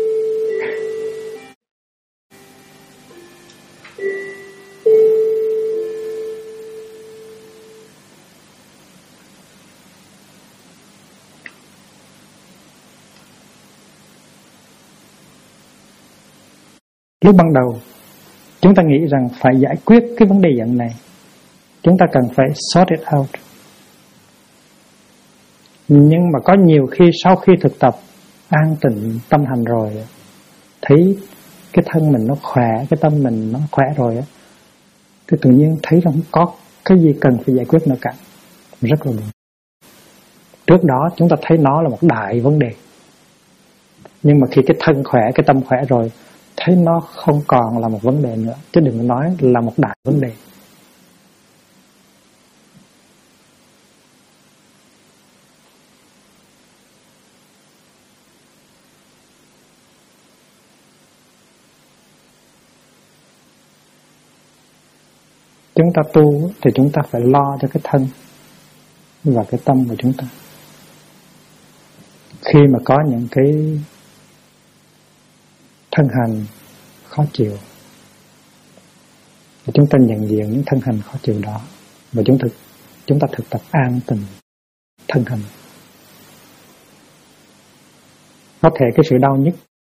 Lúc ban đầu chúng ta nghĩ rằng phải giải quyết cái vấn đề giận này, chúng ta cần phải sort it out. Nhưng mà có nhiều khi sau khi thực tập an tịnh tâm hành rồi, thấy cái thân mình nó khỏe, cái tâm mình nó khỏe rồi, thì tự nhiên thấy rằng không có cái gì cần phải giải quyết nữa cả. Rất là buồn. Trước đó chúng ta thấy nó là một đại vấn đề, nhưng mà khi cái thân khỏe, cái tâm khỏe rồi, thấy nó không còn là một vấn đề nữa, chứ đừng nói là một đại vấn đề. Chúng ta tu thì chúng ta phải lo cho cái thân và cái tâm của chúng ta. Khi mà có những cái thân hành khó chịu thì chúng ta nhận diện những thân hành khó chịu đó và chúng ta thực tập an tịnh thân hành. Có thể cái sự đau nhức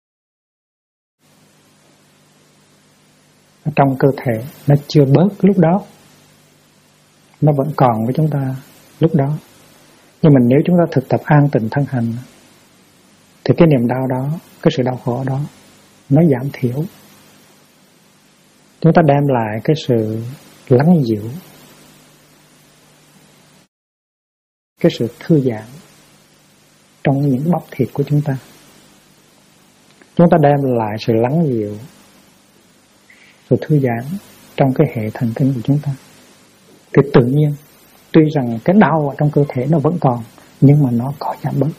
ở trong cơ thể nó chưa bớt lúc đó, nó vẫn còn với chúng ta lúc đó. Nhưng mà nếu chúng ta thực tập an tịnh thân hành thì cái niềm đau đó, cái sự đau khổ đó nó giảm thiểu. Chúng ta đem lại cái sự lắng dịu, cái sự thư giãn trong những bắp thịt của chúng ta. Chúng ta đem lại sự lắng dịu, sự thư giãn trong cái hệ thần kinh của chúng ta. Thì tự nhiên, tuy rằng cái đau ở trong cơ thể nó vẫn còn, nhưng mà nó có giảm bớt.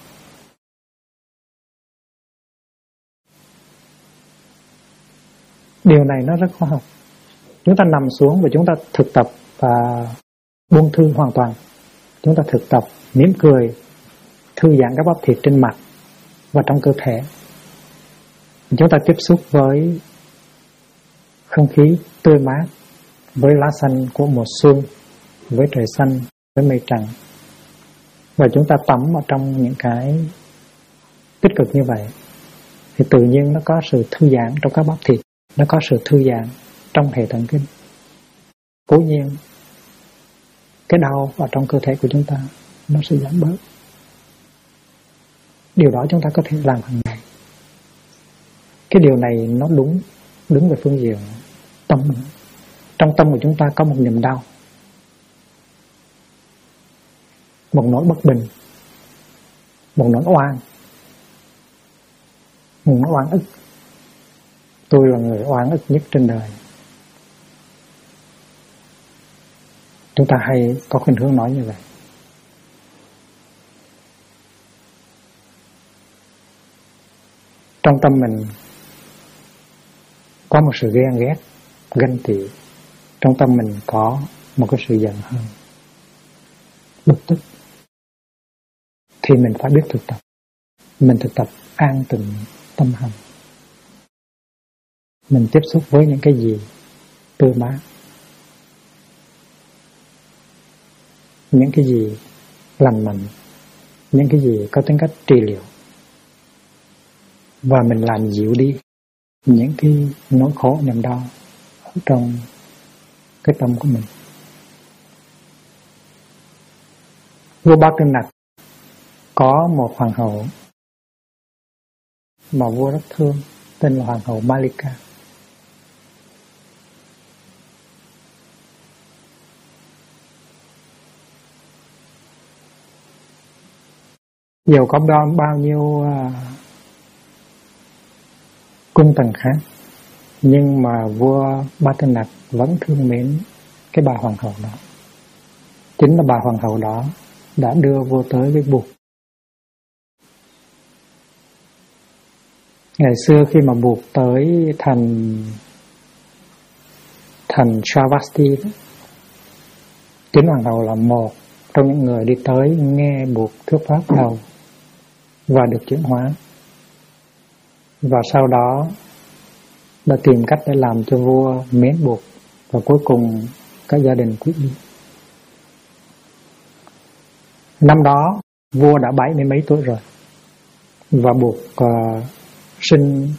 Điều này nó rất khoa học. Chúng ta nằm xuống và chúng ta thực tập và buông thư hoàn toàn. Chúng ta thực tập mỉm cười, thư giãn các bắp thịt trên mặt và trong cơ thể. Chúng ta tiếp xúc với không khí tươi mát, với lá xanh của mùa xuân, với trời xanh, với mây trắng. Và chúng ta tắm ở trong những cái tích cực như vậy thì tự nhiên nó có sự thư giãn trong các bắp thịt, nó có sự thư giãn trong hệ thần kinh. Cố nhiên cái đau ở trong cơ thể của chúng ta nó sẽ giảm bớt. Điều đó chúng ta có thể làm hàng ngày. Cái điều này nó đứng về phương diện tâm. Trong tâm của chúng ta có một niềm đau, một nỗi bất bình, một nỗi oan, một nỗi oan ức. Tôi là người oan ức nhất trên đời. Chúng ta hay có khuynh hướng nói như vậy. Trong tâm mình có một sự ghen ghét, ganh tị. Trong tâm mình có một cái sự giận hờn, bực tức. Thì mình phải biết thực tập. Mình thực tập an tịnh tâm hành. Mình tiếp xúc với những cái gì tươi mát, những cái gì lành mạnh, những cái gì có tính cách trị liệu, và mình làm dịu đi những cái nỗi khổ niềm đau ở trong cái tâm của mình. Vua Ba Tư Nặc có một hoàng hậu mà vua rất thương, tên là hoàng hậu Malika. Dù có bao nhiêu cung tần khác, nhưng mà vua Ba Tư Nặc vẫn thương mến cái bà hoàng hậu đó. Chính là bà hoàng hậu đó đã đưa vua tới với Bụt. Ngày xưa khi mà Bụt tới thành Sravasti, chính hoàng hậu là một trong những người đi tới nghe Bụt thuyết pháp đầu và được chuyển hóa, và sau đó đã tìm cách để làm cho vua mến Bụt, và cuối cùng các gia đình quyết đi. Năm đó vua đã 70 mấy tuổi rồi, và Bụt sinh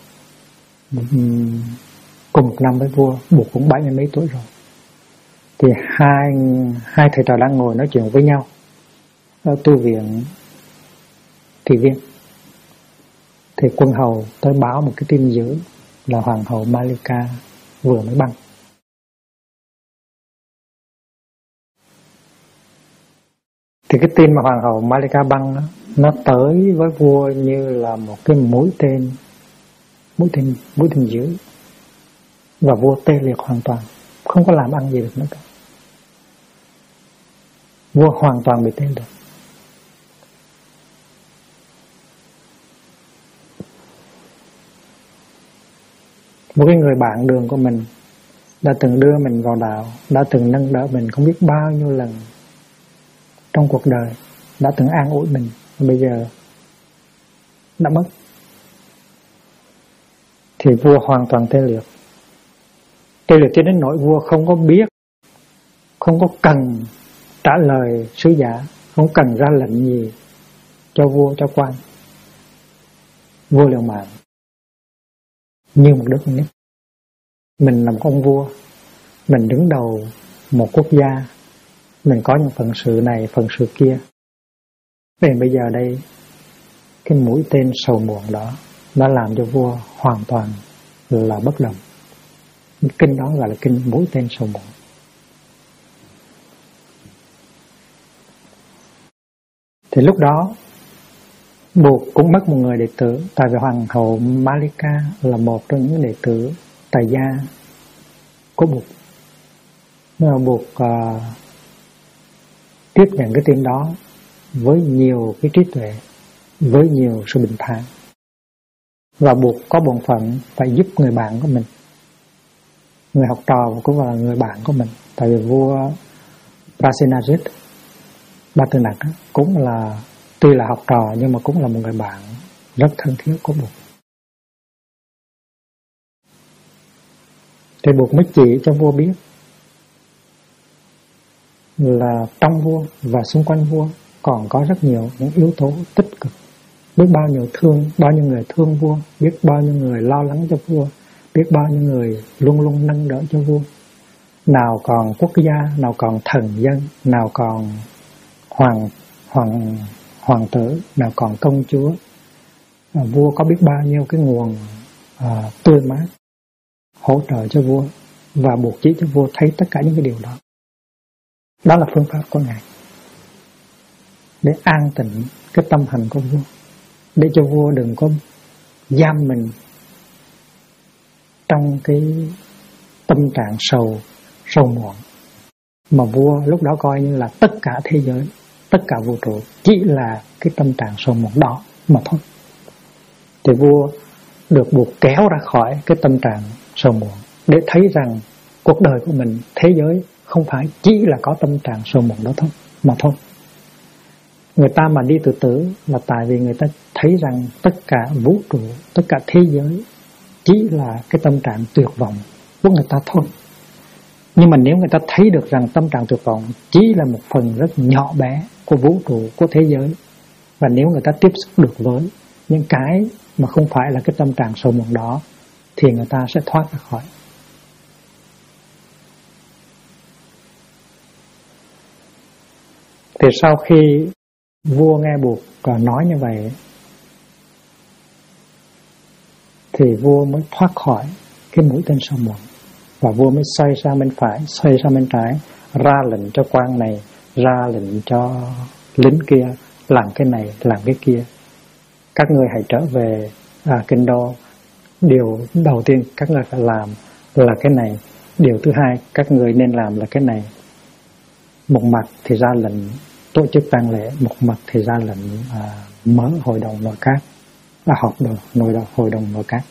cùng một năm với vua. Bụt cũng 70 mấy tuổi rồi. Thì hai thầy trò đang ngồi nói chuyện với nhau ở tu viện Thị Viên, thì quân hầu tới báo một cái tin dữ là hoàng hậu Malika vừa mới băng. Thì cái tin mà hoàng hậu Malika băng đó, nó tới với vua như là một cái mũi tên dữ, và vua tê liệt hoàn toàn, không có làm ăn gì được nữa cả. Vua hoàn toàn bị tê liệt. Một cái người bạn đường của mình đã từng đưa mình vào đạo, đã từng nâng đỡ mình không biết bao nhiêu lần trong cuộc đời, đã từng an ủi mình, bây giờ đã mất. Thì vua hoàn toàn tê liệt. Tê liệt cho đến nỗi vua không có biết, không có cần trả lời sứ giả, không cần ra lệnh gì cho vua, cho quan. Vua liều mạng như một đứa con nít. Mình làm ông vua, mình đứng đầu một quốc gia, mình có những phận sự này, phận sự kia. Vậy bây giờ đây, cái mũi tên sầu muộn đó nó làm cho vua hoàn toàn là bất động. Kinh đó gọi là kinh mũi tên sầu muộn. Thì lúc đó Bụt cũng mất một người đệ tử, tại vì hoàng hậu Malika là một trong những đệ tử tại gia của Bụt. Nên là Bụt tiếp nhận cái tin đó với nhiều cái trí tuệ, với nhiều sự bình thản, và Bụt có bổn phận phải giúp người bạn của mình, người học trò cũng là người bạn của mình. Tại vì vua Prasenajit Ba Tư Nặc cũng là, tuy là học trò nhưng mà cũng là một người bạn rất thân thiết của Bụt. Thì Bụt mới chỉ cho vua biết là trong vua và xung quanh vua còn có rất nhiều những yếu tố tích cực. Biết bao nhiêu người thương vua, biết bao nhiêu người lo lắng cho vua, biết bao nhiêu người luôn luôn nâng đỡ cho vua. nào còn quốc gia, nào còn thần dân, nào còn hoàng tử, nào còn công chúa. Vua có biết bao nhiêu cái nguồn tươi mát hỗ trợ cho vua và buộc chỉ cho vua thấy tất cả những cái điều đó. Đó là phương pháp của Ngài để an tịnh cái tâm hành của vua, để cho vua đừng có giam mình trong cái tâm trạng sầu muộn, mà vua lúc đó coi như là tất cả thế giới, tất cả vũ trụ chỉ là cái tâm trạng sầu muộn đó mà thôi. Thì vua được buộc kéo ra khỏi cái tâm trạng sầu muộn để thấy rằng cuộc đời của mình, thế giới không phải chỉ là có tâm trạng sầu muộn đó thôi mà thôi. Người ta mà đi tự tử là tại vì người ta thấy rằng tất cả vũ trụ, tất cả thế giới chỉ là cái tâm trạng tuyệt vọng của người ta thôi. Nhưng mà nếu người ta thấy được rằng tâm trạng tuyệt vọng chỉ là một phần rất nhỏ bé của vũ trụ, của thế giới, và nếu người ta tiếp xúc được với những cái mà không phải là cái tâm trạng sầu muộn đó, thì người ta sẽ thoát ra khỏi. Thì sau khi vua nghe buộc nói như vậy, thì vua mới thoát khỏi cái mũi tên sầu muộn, và vua mới xoay sang bên phải, xoay sang bên trái, ra lệnh cho quan này, ra lệnh cho lính kia, làm cái này, làm cái kia. Các ngươi hãy trở về kinh đô. Điều đầu tiên các ngươi phải làm là cái này. Điều thứ hai các ngươi nên làm là cái này. Một mặt thì ra lệnh tổ chức tang lễ, một mặt thì ra lệnh mở hội đồng nội các, họp hội đồng nội các.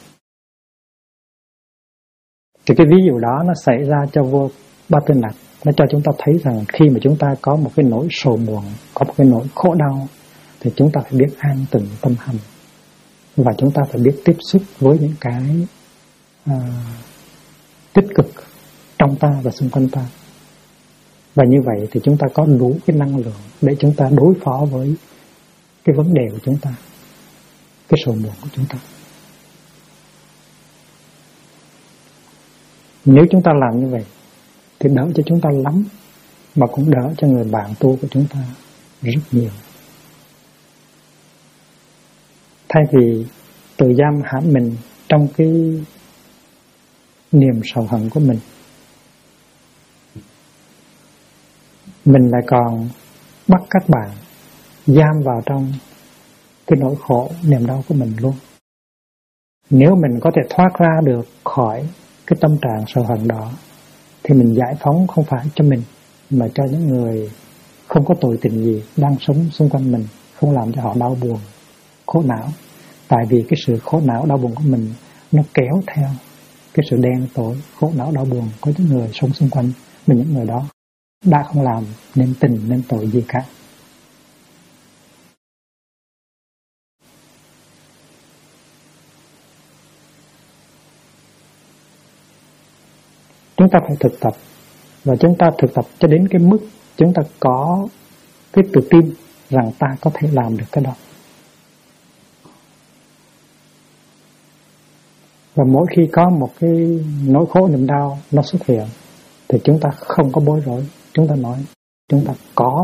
Thì cái ví dụ đó nó xảy ra cho vua Ba Tư Nặc, nó cho chúng ta thấy rằng khi mà chúng ta có một cái nỗi sầu muộn, có một cái nỗi khổ đau, thì chúng ta phải biết an tịnh tâm hành, và chúng ta phải biết tiếp xúc với những cái tích cực trong ta và xung quanh ta. Và như vậy thì chúng ta có đủ cái năng lượng để chúng ta đối phó với cái vấn đề của chúng ta, cái sầu muộn của chúng ta. Nếu chúng ta làm như vậy thì đỡ cho chúng ta lắm, mà cũng đỡ cho người bạn tu của chúng ta rất nhiều. Thay vì tự giam hãm mình trong cái niềm sầu hận của mình lại còn bắt các bạn giam vào trong cái nỗi khổ, niềm đau của mình luôn. Nếu mình có thể thoát ra được khỏi cái tâm trạng sầu hận đó, thì mình giải phóng không phải cho mình, mà cho những người không có tội tình gì đang sống xung quanh mình, không làm cho họ đau buồn, khổ não. Tại vì cái sự khổ não, đau buồn của mình nó kéo theo cái sự đen tối, khổ não, đau buồn của những người sống xung quanh mình. Những người đó đã không làm nên tình nên tội gì cả. Chúng ta phải thực tập, và chúng ta thực tập cho đến cái mức chúng ta có cái tự tin rằng ta có thể làm được cái đó. Và mỗi khi có một cái nỗi khổ niềm đau nó xuất hiện, thì chúng ta không có bối rối. Chúng ta nói chúng ta có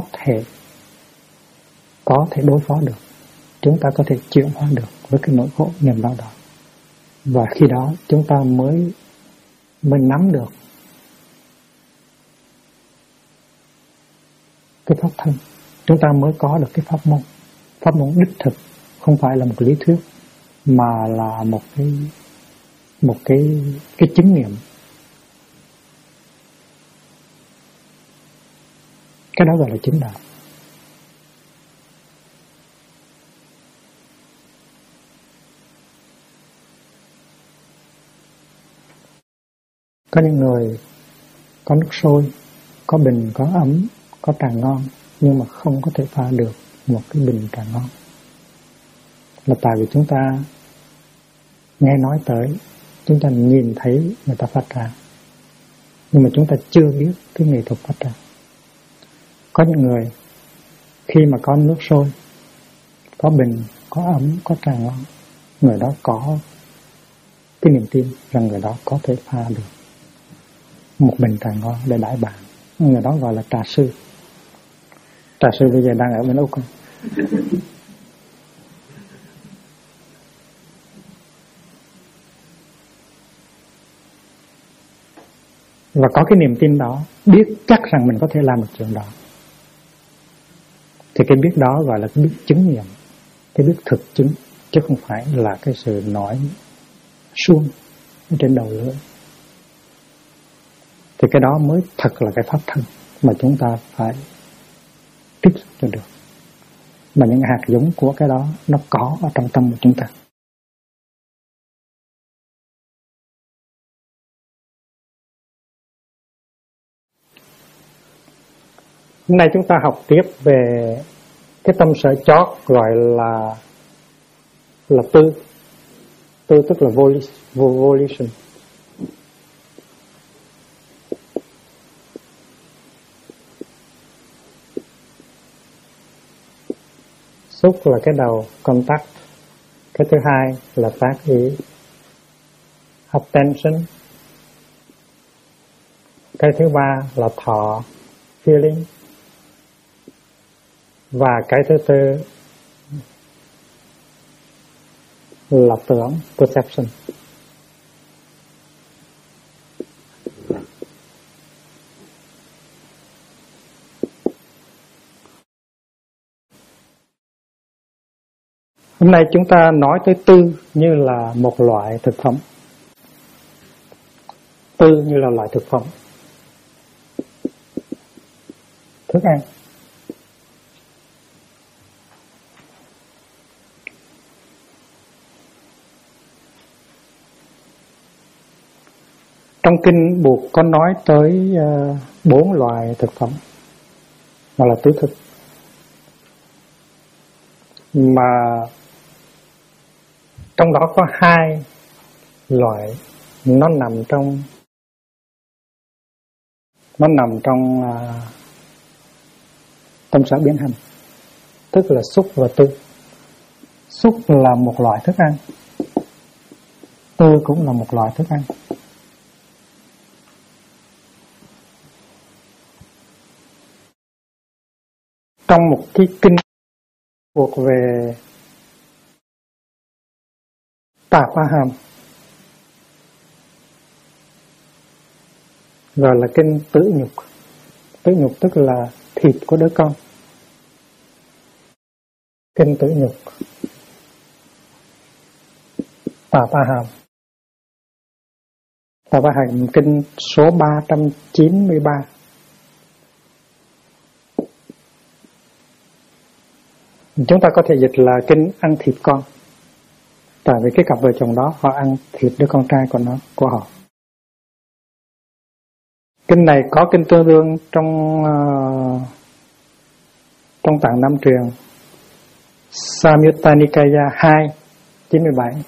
thể đối phó được, chúng ta có thể chuyển hóa được với cái nỗi khổ niềm đau đó. Và khi đó chúng ta mới nắm được cái pháp thân, chúng ta mới có được cái pháp môn đích thực, không phải là một lý thuyết, mà là một cái chứng nghiệm. Cái đó gọi là chứng đạo. Có những người có nước sôi, có bình, có ấm, có trà ngon, nhưng mà không có thể pha được một cái bình trà ngon. Là tại vì chúng ta nghe nói tới, chúng ta nhìn thấy người ta pha trà, nhưng mà chúng ta chưa biết cái nghệ thuật pha trà. Có những người khi mà có nước sôi, có bình, có ấm, có trà ngon, người đó có cái niềm tin rằng người đó có thể pha được một bình trà ngon để đãi bạn. Người đó gọi là trà sư. Trà sư bây giờ đang ở bên Úc. Và có cái niềm tin đó, biết chắc rằng mình có thể làm được chuyện đó, thì cái biết đó gọi là cái biết chứng nghiệm, cái biết thực chứng, chứ không phải là cái sự nói suông trên đầu lưỡi. Thì cái đó mới thật là cái pháp thân mà chúng ta phải tiếp xúc cho được. Mà những hạt giống của cái đó nó có ở trong tâm của chúng ta. Hôm nay chúng ta học tiếp về cái tâm sở chót gọi là tư. Tư tức là volition. Xúc là cái đầu, contact. Cái thứ hai là tác ý, attention. Cái thứ ba là thọ, feeling. Và cái thứ tư là tưởng, perception. Hôm nay chúng ta nói tới tư như là một loại thực phẩm. Tư như là loại thực phẩm, thức ăn. Trong kinh Buộc có nói tới 4 loại thực phẩm, gọi là tứ thực. Mà trong đó có 2 loại nó nằm trong tâm sở biến hành, tức là xúc và tư. Xúc là một loại thức ăn, tư cũng là một loại thức ăn. Trong một cái kinh thuộc về Tạp A Hàm, gọi là kinh Tử Nhục. Tử Nhục tức là thịt của đứa con. Kinh Tử Nhục, Tạp A Hàm. Tạp A Hàm kinh số 393. Chúng ta có thể dịch là kinh ăn thịt con. Tại vì cái cặp vợ chồng đó họ ăn thịt đứa con trai của họ. Kinh này có kinh tương đương trong tạng Nam truyền Samyutta Nikaya 2/97.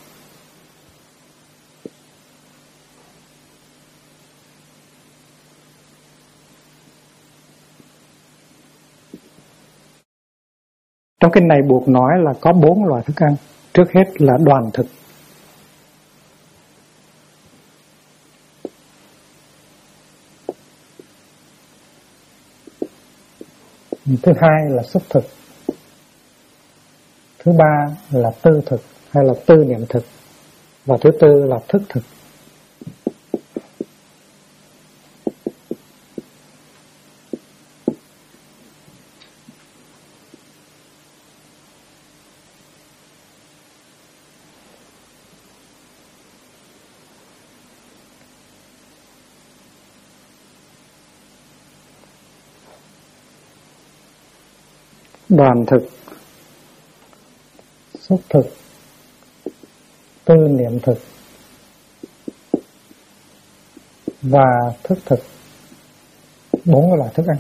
Trong kinh này Buộc nói là có 4 loại thức ăn. Trước hết là đoàn thực. Thứ hai là xúc thực. Thứ ba là tư thực hay là tư niệm thực. Và thứ tư là thức thực. Đoàn thực, xúc thực, tư niệm thực và thức thực, 4 loại thức ăn.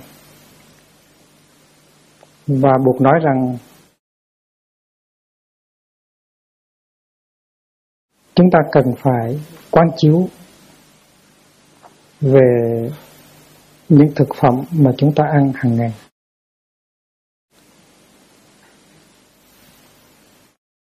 Và Buộc nói rằng chúng ta cần phải quán chiếu về những thực phẩm mà chúng ta ăn hàng ngày.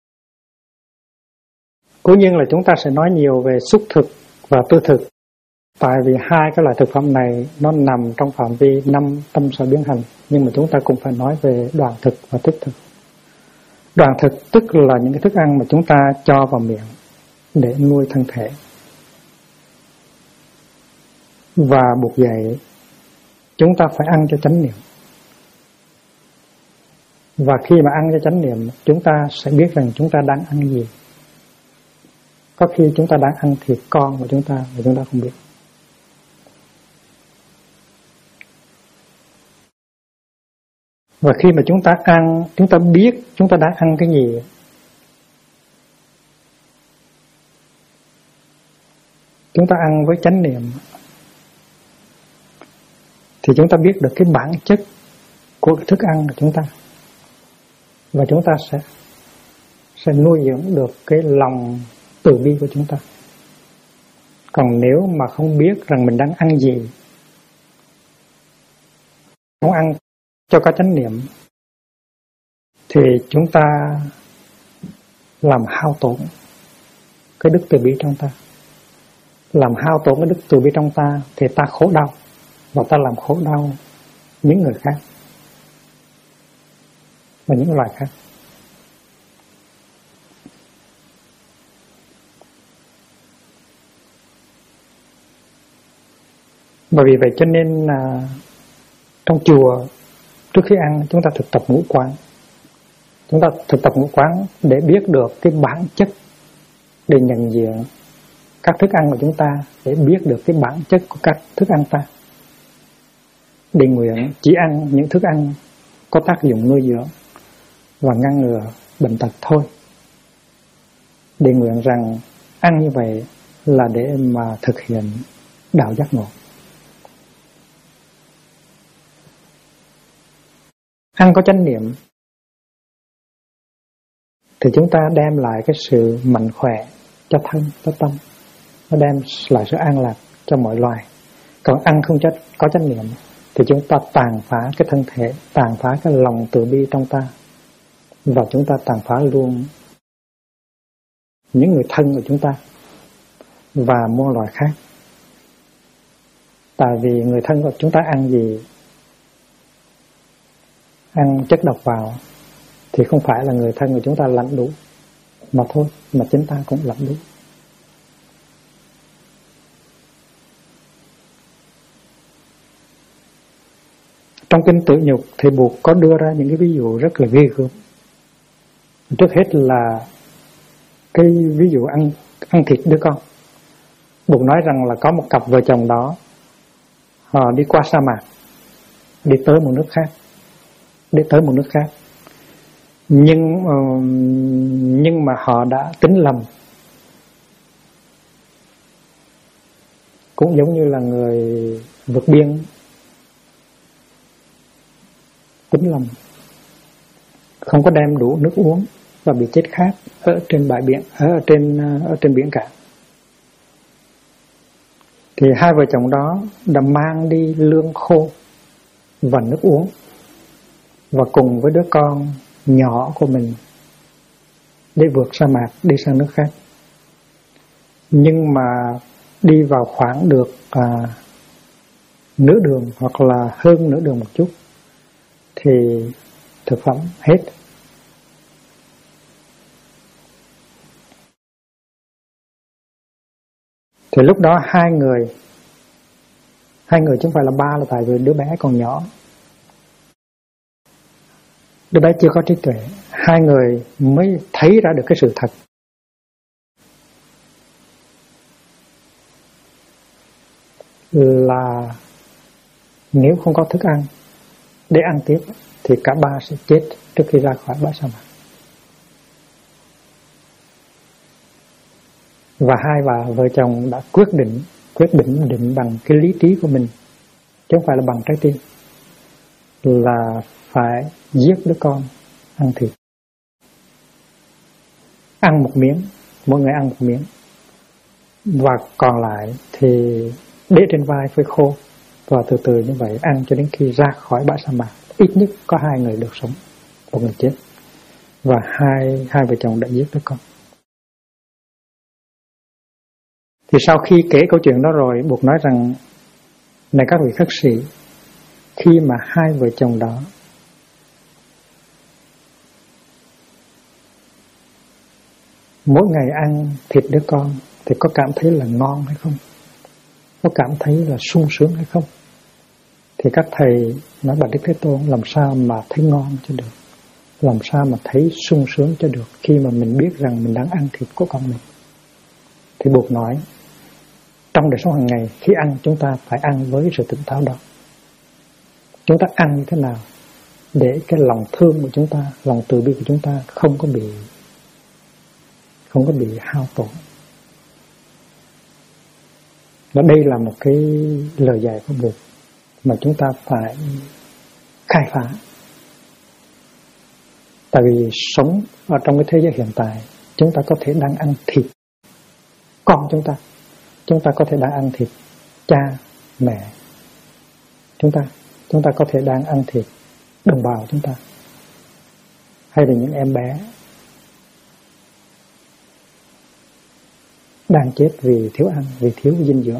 Cố nhiên là chúng ta sẽ nói nhiều về xúc thực và tư thực, Tại vì hai cái loại thực phẩm này nó nằm trong phạm vi 5 tâm sở biến hành, nhưng mà chúng ta cũng phải nói về đoạn thực và thức thực. Đoạn thực tức là những cái thức ăn mà chúng ta cho vào miệng để nuôi thân thể. Và buộc dậy chúng ta phải ăn cho chánh niệm. Và khi mà ăn cho chánh niệm, chúng ta sẽ biết rằng chúng ta đang ăn gì. Có khi chúng ta đang ăn thịt con của chúng ta mà chúng ta không biết. Và khi mà chúng ta ăn, chúng ta biết chúng ta đang ăn cái gì. Chúng ta ăn với chánh niệm thì chúng ta biết được cái bản chất của cái thức ăn của chúng ta. Và chúng ta sẽ nuôi dưỡng được cái lòng từ bi của chúng ta. Còn nếu mà không biết rằng mình đang ăn gì, không ăn cho có chánh niệm, thì chúng ta làm hao tổn cái đức từ bi trong ta. Làm hao tổn cái đức từ bi trong ta thì ta khổ đau, và ta làm khổ đau những người khác và những loài khác. Bởi vì vậy cho nên trong chùa trước khi ăn chúng ta thực tập ngũ quán. Chúng ta thực tập ngũ quán để biết được cái bản chất, để nhận diện các thức ăn của chúng ta, để biết được cái bản chất của các thức ăn ta. Để nguyện chỉ ăn những thức ăn có tác dụng nuôi dưỡng và ngăn ngừa bệnh tật thôi. Để nguyện rằng ăn như vậy là để mà thực hiện đạo giác ngộ. Ăn có chánh niệm thì chúng ta đem lại cái sự mạnh khỏe cho thân, cho tâm. Nó đem lại sự an lạc cho mọi loài. Còn ăn không có chánh niệm thì chúng ta tàn phá cái thân thể, tàn phá cái lòng từ bi trong ta, và chúng ta tàn phá luôn những người thân của chúng ta và muôn loài khác. Tại vì người thân của chúng ta ăn gì, ăn chất độc vào thì không phải là người thân của chúng ta lãnh đủ mà thôi, mà chính ta cũng lãnh đủ. Trong kinh Tự Nhục, Thầy Buộc có đưa ra những cái ví dụ rất là ghê gớm. Trước hết là cái ví dụ ăn thịt đứa con. Buộc nói rằng là có một cặp vợ chồng đó, họ đi qua sa mạc, đi tới một nước khác. Nhưng mà họ đã tính lầm. Cũng giống như là người vượt biên tính lầm, không có đem đủ nước uống và bị chết khát ở trên bãi biển, ở trên biển cả. Thì hai vợ chồng đó đã mang đi lương khô và nước uống, và cùng với đứa con nhỏ của mình để vượt sa mạc đi sang nước khác. Nhưng mà đi vào khoảng được nửa đường hoặc là hơn nửa đường một chút thì thực phẩm hết. Thì lúc đó hai người chứ không phải là ba, là tại vì đứa bé còn nhỏ, đứa bé chưa có trí tuệ. Hai người mới thấy ra được cái sự thật là nếu không có thức ăn để ăn tiếp thì cả ba sẽ chết trước khi ra khỏi bãi sa mạc. Và hai bà vợ chồng đã quyết định bằng cái lý trí của mình, chứ không phải là bằng trái tim, là phải giết đứa con ăn thịt. Ăn một miếng, mỗi người ăn một miếng, và còn lại thì để trên vai phơi khô, và từ từ như vậy ăn cho đến khi ra khỏi bãi sa mạc. Ít nhất có hai người được sống, một người chết, và hai vợ chồng đã giết đứa con. Thì sau khi kể câu chuyện đó rồi, Bụt nói rằng: này các vị khất sĩ, khi mà hai vợ chồng đó mỗi ngày ăn thịt đứa con thì có cảm thấy là ngon hay không? Có cảm thấy là sung sướng hay không? Thì các thầy nói: bạch Đức Thế Tôn, làm sao mà thấy ngon cho được, làm sao mà thấy sung sướng cho được khi mà mình biết rằng mình đang ăn thịt của con mình? Thì Bụt nói: trong đời sống hàng ngày, khi ăn chúng ta phải ăn với sự tỉnh táo đó. Chúng ta ăn như thế nào để cái lòng thương của chúng ta, lòng từ bi của chúng ta không có bị hao tổn. Và đây là một cái lời dạy của Bụt mà chúng ta phải khai phá. Tại vì sống ở trong cái thế giới hiện tại, chúng ta có thể đang ăn thịt con chúng ta có thể đang ăn thịt cha, mẹ chúng ta có thể đang ăn thịt đồng bào chúng ta, hay là những em bé đang chết vì thiếu ăn, vì thiếu dinh dưỡng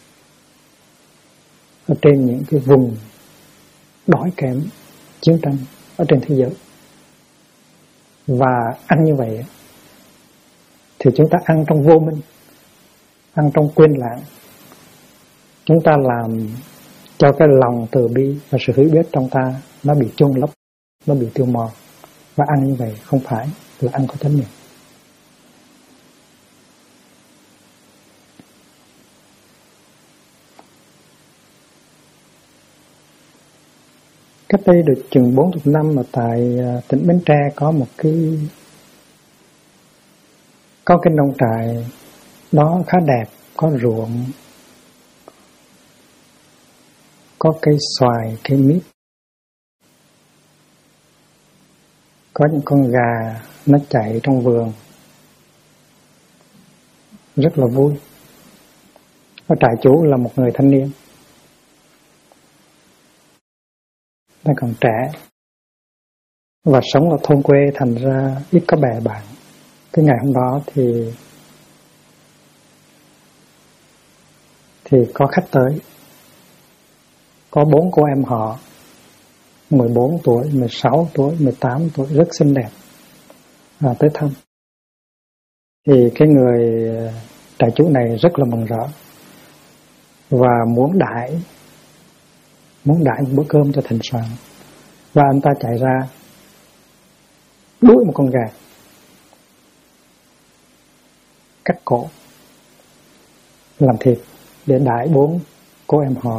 ở trên những cái vùng đói kém, chiến tranh ở trên thế giới. Và ăn như vậy thì chúng ta ăn trong vô minh, ăn trong quên lãng. Chúng ta làm cho cái lòng từ bi và sự hiểu biết trong ta nó bị chôn lấp, nó bị tiêu mòn. Và ăn như vậy không phải là ăn có chánh niệm. Cách đây được chừng 40 năm mà tại tỉnh Bến Tre có cái nông trại đó khá đẹp, có ruộng, có cây xoài, cây mít, có những con gà nó chạy trong vườn, rất là vui. Và trại chủ là một người thanh niên, đang còn trẻ và sống ở thôn quê, thành ra ít có bè bạn. Cái ngày hôm đó thì có khách tới, có 4 cô em họ 14 tuổi, 16 tuổi, 18 tuổi, rất xinh đẹp tới thăm. Thì cái người trại chủ này rất là mừng rỡ và muốn đãi một bữa cơm cho thịnh soạn. Và anh ta chạy ra đuổi một con gà, cắt cổ làm thịt để đãi 4 cô em họ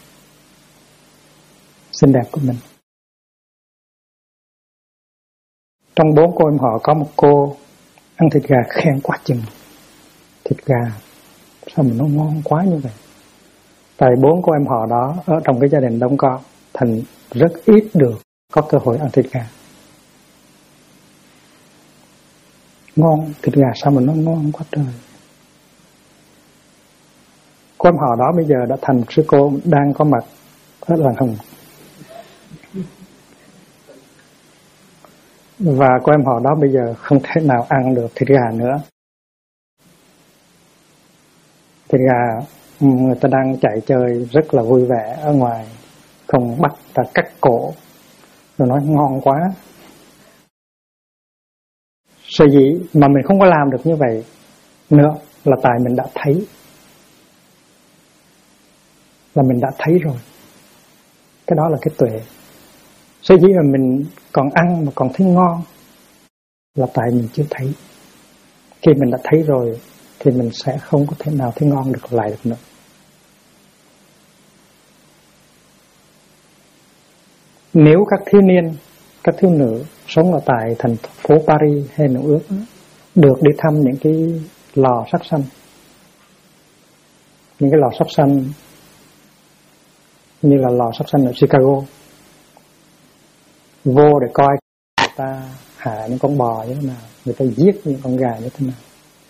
xinh đẹp của mình. Trong 4 cô em họ có một cô ăn thịt gà khen quá chừng. Thịt gà sao mà nó ngon quá như vậy? Tại 4 cô em họ đó ở trong cái gia đình đông con, thành rất ít được có cơ hội ăn thịt gà. Ngon, thịt gà sao mà nó ngon quá trời. Cô em họ đó bây giờ đã thành một sư cô đang có mặt ở làng Hồng. Và cô em họ đó bây giờ không thể nào ăn được thịt gà nữa. Thịt gà người ta đang chạy chơi rất là vui vẻ ở ngoài, không bắt ta cắt cổ rồi nói ngon quá. Sở dĩ mà mình không có làm được như vậy nữa là tại mình đã thấy, là mình đã thấy rồi. Cái đó là cái tuệ. Sở dĩ mà mình còn ăn mà còn thấy ngon là tại mình chưa thấy. Khi mình đã thấy rồi thì mình sẽ không có thể nào thấy ngon được lại được nữa. Nếu các thiếu niên, các thiếu nữ sống ở tại thành phố Paris hay New York được đi thăm những cái lò sắc xanh, những cái lò sắc xanh như là lò sắc xanh ở Chicago, vô để coi người ta hạ những con bò như thế nào, người ta giết những con gà như thế nào,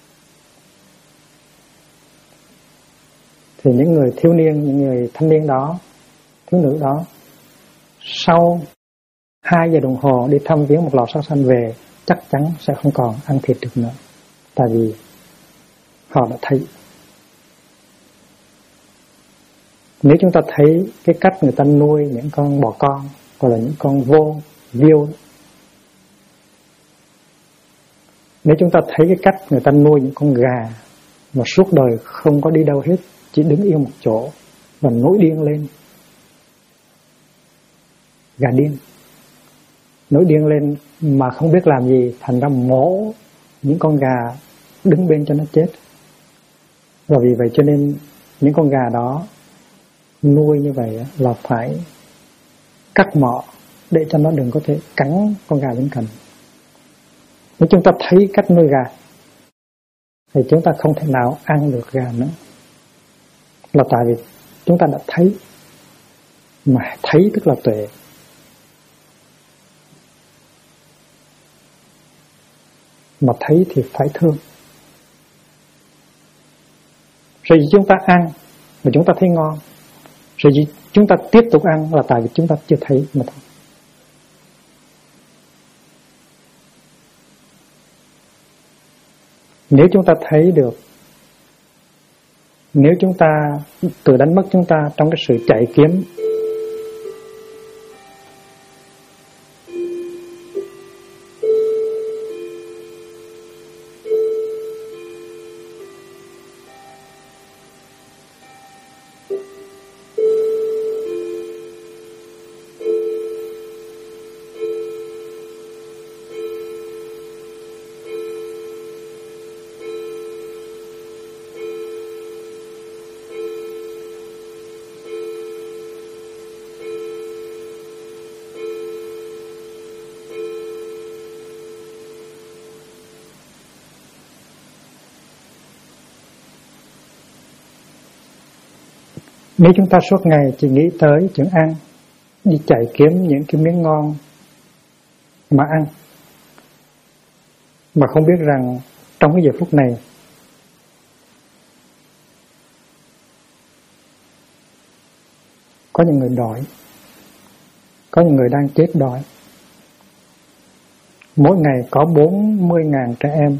thì những người thiếu niên, những người thanh niên đó, thiếu nữ đó, sau 2 giờ đồng hồ đi thăm viếng một lò sắc xanh về, chắc chắn sẽ không còn ăn thịt được nữa. Tại vì họ đã thấy, Nếu chúng ta thấy cái cách người ta nuôi những con bò con, hoặc là những con viêu, nếu chúng ta thấy cái cách người ta nuôi những con gà mà suốt đời không có đi đâu hết, chỉ đứng yên một chỗ và nổi điên lên, gà điên nổi điên lên mà không biết làm gì, thành ra mổ những con gà đứng bên cho nó chết. Và vì vậy cho nên những con gà đó nuôi như vậy là phải cắt mỏ để cho nó đừng có thể cắn con gà bên cạnh. Nếu chúng ta thấy cách nuôi gà thì chúng ta không thể nào ăn được gà nữa, là tại vì chúng ta đã thấy, mà thấy tức là tuệ. Mà thấy thì phải thương. Rồi chúng ta ăn mà chúng ta thấy ngon, rồi chúng ta tiếp tục ăn là tại vì chúng ta chưa thấy mà thôi. Nếu chúng ta thấy được, nếu chúng ta tự đánh mất chúng ta trong cái sự chạy kiếm, nếu chúng ta suốt ngày chỉ nghĩ tới chuyện ăn, đi chạy kiếm những cái miếng ngon mà ăn, mà không biết rằng trong cái giờ phút này có những người đói, có những người đang chết đói. Mỗi ngày có 40.000 trẻ em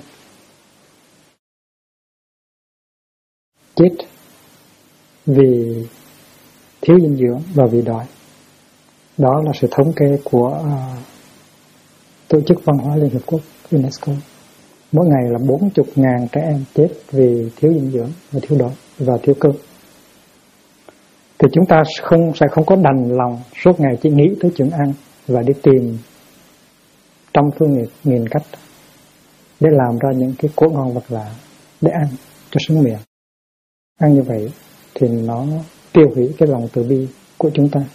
chết vì thiếu dinh dưỡng và vì đói. Đó là sự thống kê của Tổ chức Văn hóa Liên Hiệp Quốc UNESCO. Mỗi ngày là 40.000 trẻ em chết vì thiếu dinh dưỡng và thiếu đói và thiếu cơm. Thì chúng ta sẽ không có đành lòng suốt ngày chỉ nghĩ tới chuyện ăn và đi tìm trăm phương nghìn cách để làm ra những cái cỗ ngon vật lạ để ăn cho sướng miệng. Ăn như vậy thì nó tiêu hủy cái lòng từ bi của chúng ta.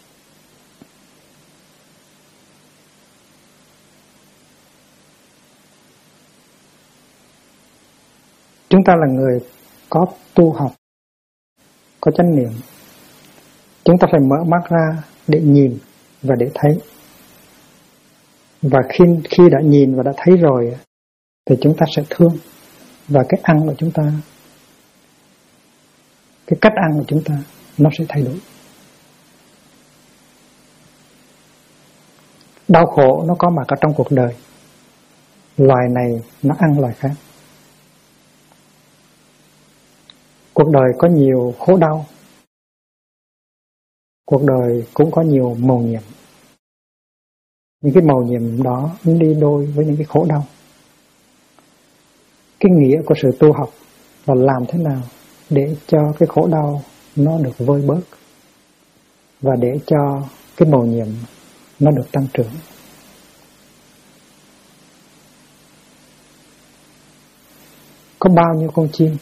Chúng ta là người có tu học, có chánh niệm. Chúng ta phải mở mắt ra để nhìn và để thấy. Và khi đã nhìn và đã thấy rồi thì chúng ta sẽ thương. Và cái ăn của chúng ta, cái cách ăn của chúng ta nó sẽ thay đổi. Đau khổ nó có mặt ở trong cuộc đời. Loài này nó ăn loài khác. Cuộc đời có nhiều khổ đau. Cuộc đời cũng có nhiều mầu nhiệm. Những cái mầu nhiệm đó đi đôi với những cái khổ đau. Cái nghĩa của sự tu học là làm thế nào để cho cái khổ đau nó được vơi bớt và để cho cái mầu nhiệm nó được tăng trưởng. Có bao nhiêu con chim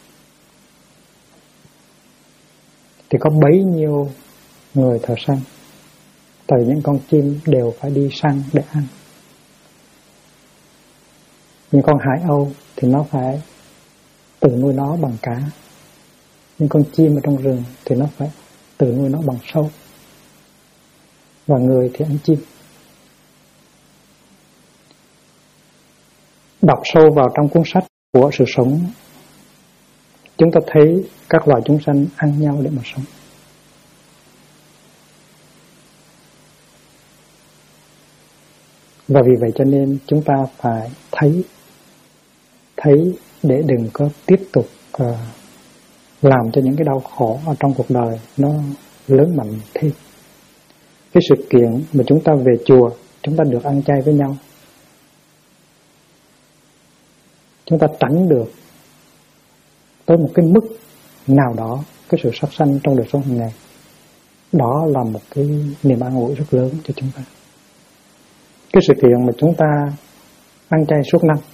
thì có bấy nhiêu người thợ săn. Tại những con chim đều phải đi săn để ăn. Những con hải âu thì nó phải tự nuôi nó bằng cá. Những con chim ở trong rừng thì nó phải tự nuôi nó bằng sâu. Và người thì ăn chim. Đọc sâu vào trong cuốn sách của sự sống, chúng ta thấy các loài chúng sanh ăn nhau để mà sống. Và vì vậy cho nên chúng ta phải thấy để đừng có tiếp tục làm cho những cái đau khổ ở trong cuộc đời nó lớn mạnh thêm. Cái sự kiện mà chúng ta về chùa, chúng ta được ăn chay với nhau, chúng ta tránh được tới một cái mức nào đó cái sự sát sanh trong đời sống hàng ngày. Đó là một cái niềm an ủi rất lớn cho chúng ta. Cái sự kiện mà chúng ta ăn chay suốt năm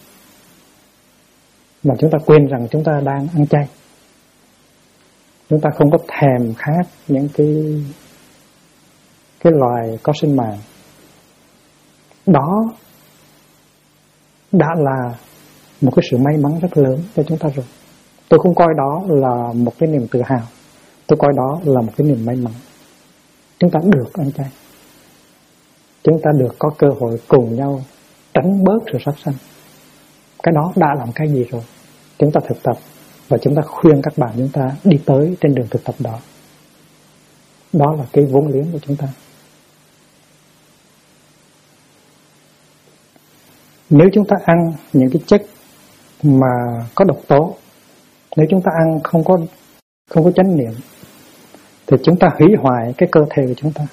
mà chúng ta quên rằng chúng ta đang ăn chay, chúng ta không có thèm khát những cái loài có sinh mạng, đó đã là một cái sự may mắn rất lớn cho chúng ta rồi. Tôi không coi đó là một cái niềm tự hào, tôi coi đó là một cái niềm may mắn. Chúng ta được ăn chay, chúng ta được có cơ hội cùng nhau tránh bớt sự sát sanh. Cái đó đã làm cái gì rồi? Chúng ta thực tập và chúng ta khuyên các bạn chúng ta đi tới trên đường thực tập đó. Đó là cái vốn liếng của chúng ta. Nếu chúng ta ăn những cái chất mà có độc tố, nếu chúng ta ăn không có chánh niệm, thì chúng ta hủy hoại cái cơ thể của chúng ta.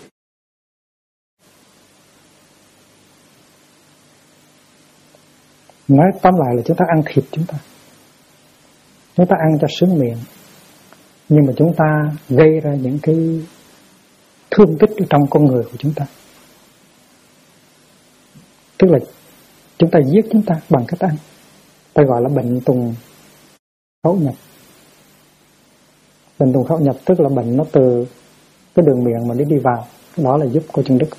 Nói tóm lại là chúng ta ăn thịt chúng ta ăn cho sướng miệng, nhưng mà chúng ta gây ra những cái thương tích trong con người của chúng ta. Tức là chúng ta giết chúng ta bằng cách ăn. Ta gọi là bệnh tùng khẩu nhập. Bệnh tùng khẩu nhập tức là bệnh nó từ cái đường miệng mà nó đi vào. Đó là giúp của chân đức.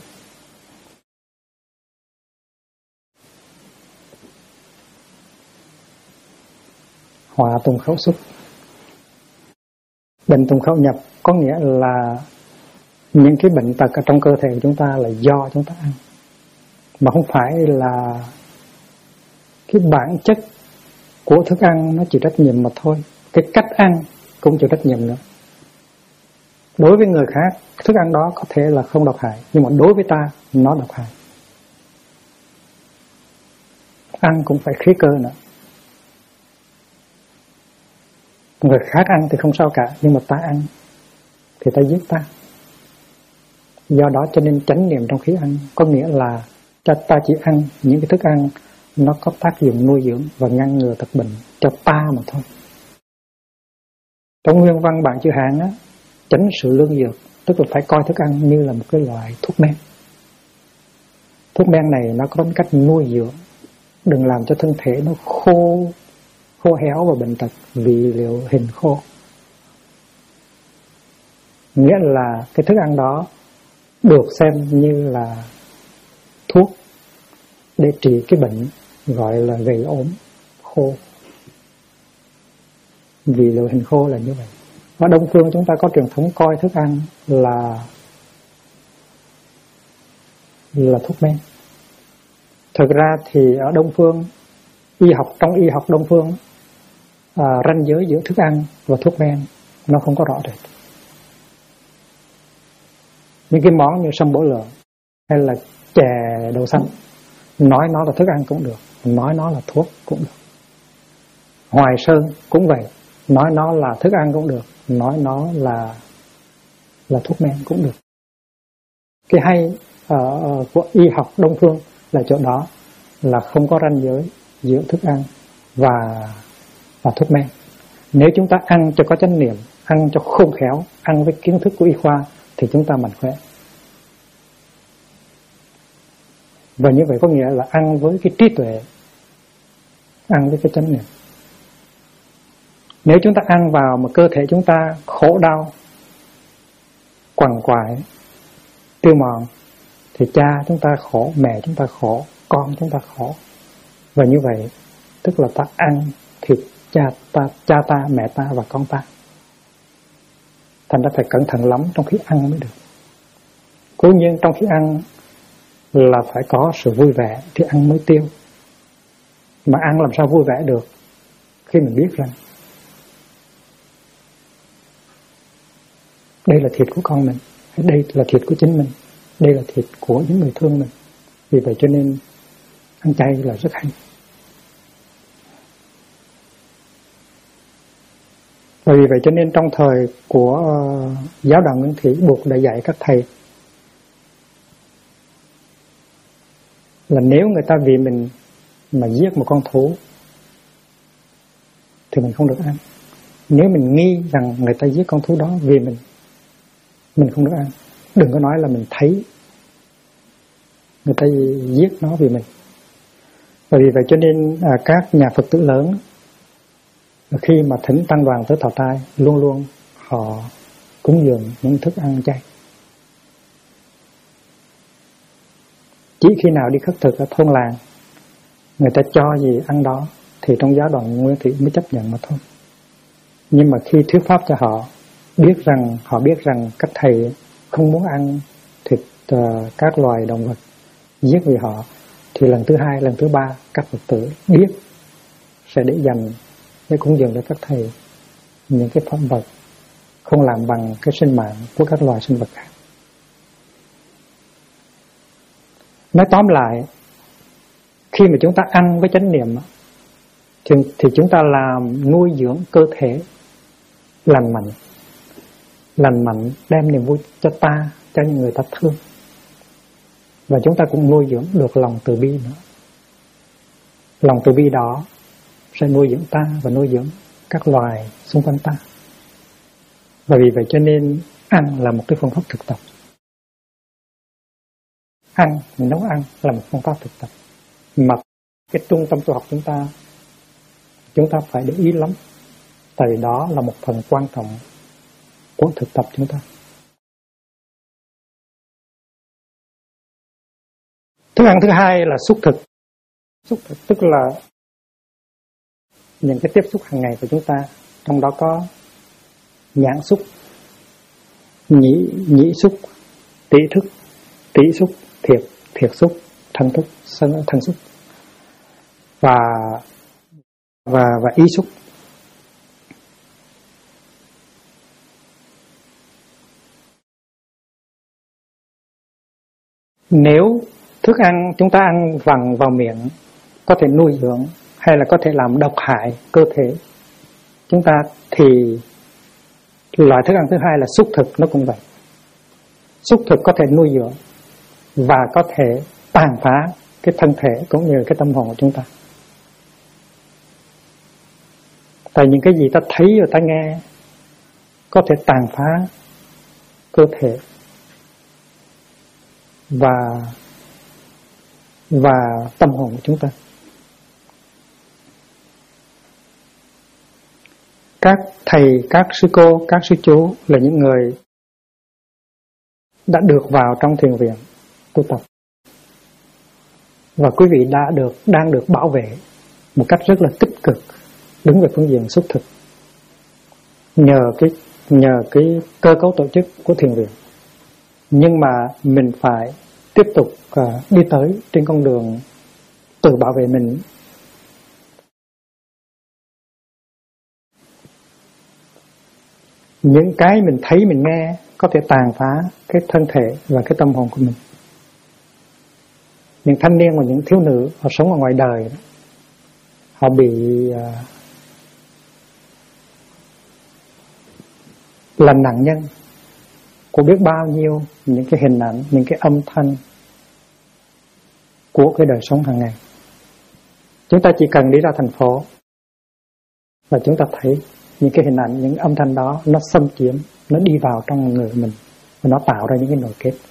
Họa tùng khẩu xuất. Bệnh tùng khẩu nhập có nghĩa là những cái bệnh tật ở trong cơ thể của chúng ta là do chúng ta ăn, mà không phải là cái bản chất của thức ăn nó chịu trách nhiệm mà thôi. Cái cách ăn cũng chịu trách nhiệm nữa. Đối với người khác, thức ăn đó có thể là không độc hại, nhưng mà đối với ta, nó độc hại. Ăn cũng phải khí cơ nữa. Người khác ăn thì không sao cả, nhưng mà ta ăn thì ta giết ta. Do đó cho nên chánh niệm trong khi ăn có nghĩa là ta chỉ ăn những cái thức ăn nó có tác dụng nuôi dưỡng và ngăn ngừa tật bệnh cho ta mà thôi. Trong nguyên văn bản chữ Hán á, chánh sự lương dược, tức là phải coi thức ăn như là một cái loại thuốc men. Thuốc men này nó có cách nuôi dưỡng, đừng làm cho thân thể nó khô héo và bệnh tật vì liệu hình khô. Nghĩa là cái thức ăn đó được xem như là thuốc để trị cái bệnh gọi là gầy ốm, khô. Vì liệu hình khô là như vậy. Ở Đông phương chúng ta có truyền thống coi thức ăn là thuốc men. Thực ra thì ở Đông phương, trong y học Đông phương, ranh giới giữa thức ăn và thuốc men nó không có rõ rệt. Những cái món như sâm bổ lợn hay là chè đậu xanh, nói nó là thức ăn cũng được, nói nó là thuốc cũng được. Hoài sơn cũng vậy, nói nó là thức ăn cũng được, nói nó là thuốc men cũng được. Cái hay của y học Đông phương là chỗ đó là không có ranh giới giữa thức ăn và thuốc men. Nếu chúng ta ăn cho có chánh niệm, ăn cho khôn khéo, ăn với kiến thức của y khoa thì chúng ta mạnh khỏe. Và như vậy có nghĩa là ăn với cái trí tuệ, ăn với cái chánh niệm. Nếu chúng ta ăn vào mà cơ thể chúng ta khổ đau, quằn quại, tiêu mòn, thì cha chúng ta khổ, mẹ chúng ta khổ, con chúng ta khổ. Và như vậy tức là ta ăn thịt cha ta, mẹ ta và con ta. Thành ra phải cẩn thận lắm trong khi ăn mới được. Cố nhiên trong khi ăn là phải có sự vui vẻ thì ăn mới tiêu. Mà ăn làm sao vui vẻ được khi mình biết rằng đây là thịt của con mình, đây là thịt của chính mình, đây là thịt của những người thương mình. Vì vậy cho nên ăn chay là rất hay. Và vì vậy cho nên trong thời của giáo đoàn Nguyên Thủy, buộc đã dạy các thầy là nếu người ta vì mình mà giết một con thú thì mình không được ăn. Nếu mình nghi rằng người ta giết con thú đó vì mình không được ăn. Đừng có nói là mình thấy người ta giết nó vì mình. Và vì vậy cho nên các nhà Phật tử lớn khi mà thỉnh tăng đoàn tới thọ trai, luôn luôn họ cúng dường những thức ăn chay. Chỉ khi nào đi khất thực ở thôn làng, người ta cho gì ăn đó thì trong giáo đoàn Nguyên Thủy mới chấp nhận mà thôi. Nhưng mà khi thuyết pháp cho họ biết rằng các thầy không muốn ăn thịt các loài động vật giết vì họ, thì lần thứ hai, lần thứ ba các Phật tử biết sẽ để dành để cúng dường cho các thầy những cái phẩm vật không làm bằng cái sinh mạng của các loài sinh vật khác. Nói tóm lại, khi mà chúng ta ăn với chánh niệm thì chúng ta làm nuôi dưỡng cơ thể lành mạnh, đem niềm vui cho ta, cho những người ta thương. Và chúng ta cũng nuôi dưỡng được lòng từ bi nữa. Lòng từ bi đó sẽ nuôi dưỡng ta và nuôi dưỡng các loài xung quanh ta. Và vì vậy cho nên ăn là một cái phương pháp thực tập. Nấu ăn là một phương pháp thực tập. Mà cái trung tâm tu học chúng ta phải để ý lắm. Tại vì đó là một phần quan trọng của thực tập chúng ta. Thức ăn thứ hai là xúc thực. Xúc thực tức là những cái tiếp xúc hàng ngày của chúng ta, trong đó có nhãn xúc, nhĩ xúc, tỷ thức, tỷ xúc, thiệt xúc, thân thức, thân xúc và ý xúc. Nếu thức ăn chúng ta ăn vằn vào miệng có thể nuôi dưỡng hay là có thể làm độc hại cơ thể chúng ta, thì loại thức ăn thứ hai là xúc thực nó cũng vậy. Xúc thực có thể nuôi dưỡng và có thể tàn phá cái thân thể cũng như cái tâm hồn của chúng ta. Tại những cái gì ta thấy và ta nghe có thể tàn phá cơ thể và tâm hồn của chúng ta. Các thầy, các sư cô, các sư chú là những người đã được vào trong thiền viện tu tập. Và quý vị đang được bảo vệ một cách rất là tích cực, đứng về phương diện xúc thực. Nhờ cái cơ cấu tổ chức của thiền viện. Nhưng mà mình phải tiếp tục đi tới trên con đường tự bảo vệ mình. Những cái mình thấy, mình nghe có thể tàn phá cái thân thể và cái tâm hồn của mình. Những thanh niên và những thiếu nữ họ sống ở ngoài đời, họ bị là nạn nhân của biết bao nhiêu những cái hình ảnh, những cái âm thanh của cái đời sống hàng ngày. Chúng ta chỉ cần đi ra thành phố và chúng ta thấy những cái hình ảnh, những âm thanh đó nó xâm chiếm, nó đi vào trong người mình và nó tạo ra những cái nội kết.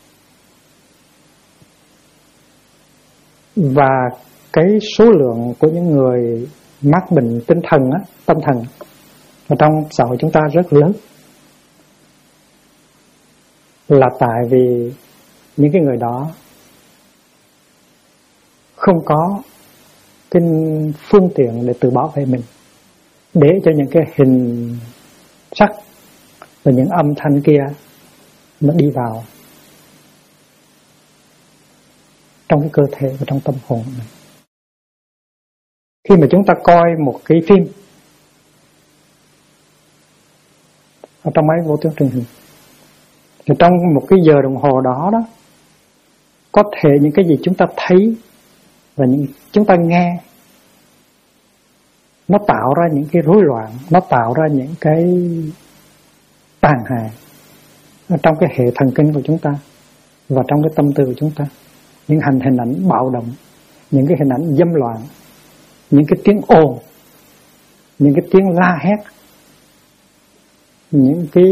Và cái số lượng của những người mắc bệnh tinh thần tâm thần ở trong xã hội chúng ta rất lớn, là tại vì những cái người đó không có cái phương tiện để tự bảo vệ mình, để cho những cái hình sắc và những âm thanh kia nó đi vào trong cái cơ thể và trong tâm hồn của mình. Khi mà chúng ta coi một cái phim ở trong máy vô tuyến truyền hình, thì trong một cái giờ đồng hồ đó có thể những cái gì chúng ta thấy và những chúng ta nghe nó tạo ra những cái rối loạn, nó tạo ra những cái tàn hại trong cái hệ thần kinh của chúng ta và trong cái tâm tư của chúng ta. Những hình ảnh bạo động, những cái hình ảnh dâm loạn, những cái tiếng ồn, những cái tiếng la hét, những cái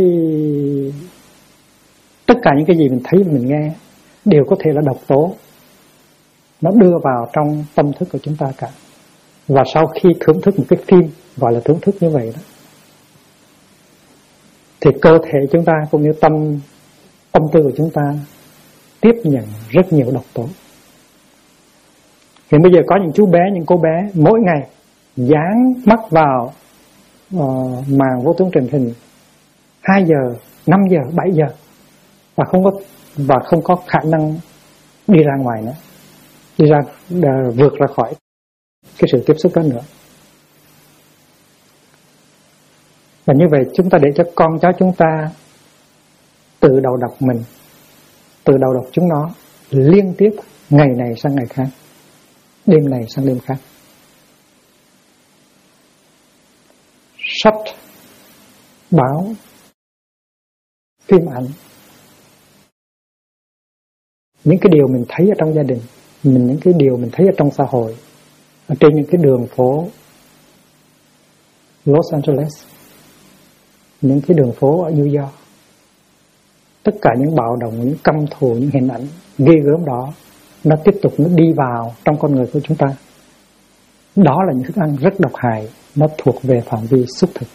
tất cả những cái gì mình thấy mình nghe đều có thể là độc tố, nó đưa vào trong tâm thức của chúng ta cả. Và sau khi thưởng thức một cái phim, gọi là thưởng thức như vậy đó, thì cơ thể chúng ta cũng như tâm tư của chúng ta tiếp nhận rất nhiều độc tố. Hiện bây giờ có những chú bé, những cô bé mỗi ngày dán mắt vào màn vô tướng truyền hình 2 giờ, 5 giờ, 7 giờ và không có khả năng đi ra ngoài nữa, vượt ra khỏi cái sự tiếp xúc đó nữa. Và như vậy chúng ta để cho con cháu chúng ta tự đầu độc mình, tự đầu độc chúng nó liên tiếp, ngày này sang ngày khác, đêm này sang đêm khác. Sách, báo, phim ảnh, những cái điều mình thấy ở trong gia đình, những cái điều mình thấy ở trong xã hội, ở trên những cái đường phố Los Angeles, những cái đường phố ở New York, tất cả những bạo động, những căm thù, những hình ảnh ghê gớm đó, nó tiếp tục nó đi vào trong con người của chúng ta. Đó là những thức ăn rất độc hại, nó thuộc về phạm vi xúc thực.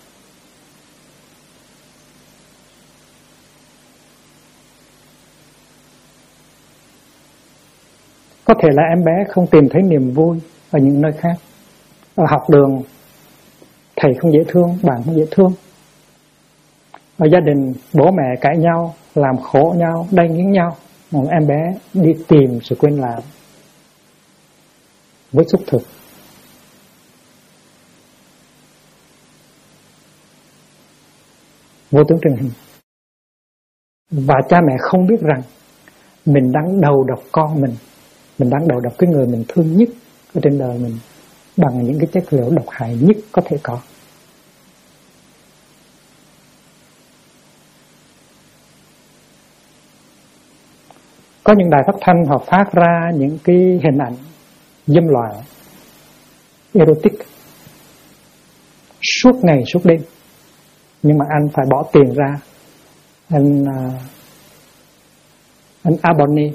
Có thể là em bé không tìm thấy niềm vui ở những nơi khác. Ở học đường, thầy không dễ thương, bạn không dễ thương. Ở gia đình, bố mẹ cãi nhau, làm khổ nhau, đay nghiến nhau. Một em bé đi tìm sự quên lãng với xúc thực. Vô tướng truyền hình. Và cha mẹ không biết rằng mình đang đầu độc con mình đang đầu độc cái người mình thương nhất ở trên đời mình bằng những cái chất liệu độc hại nhất có thể có. Có những đài phát thanh họ phát ra những cái hình ảnh dâm loạn, erotic suốt ngày suốt đêm, nhưng mà anh phải bỏ tiền ra, anh abonee,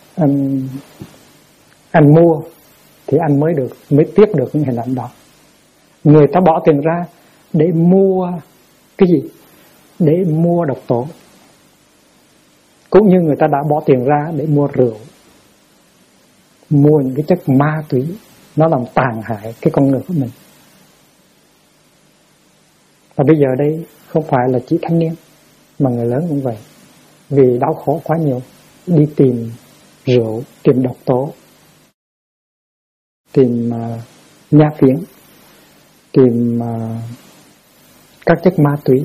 anh mua thì anh mới tiếp được những hình ảnh đó. Người ta bỏ tiền ra để mua cái gì? Để mua độc tố. Cũng như người ta đã bỏ tiền ra để mua rượu, mua những cái chất ma túy, nó làm tàn hại cái con người của mình. Và bây giờ đây không phải là chỉ thanh niên, mà người lớn cũng vậy. Vì đau khổ quá nhiều, đi tìm rượu, tìm độc tố, tìm nha phiến, tìm các chất ma túy.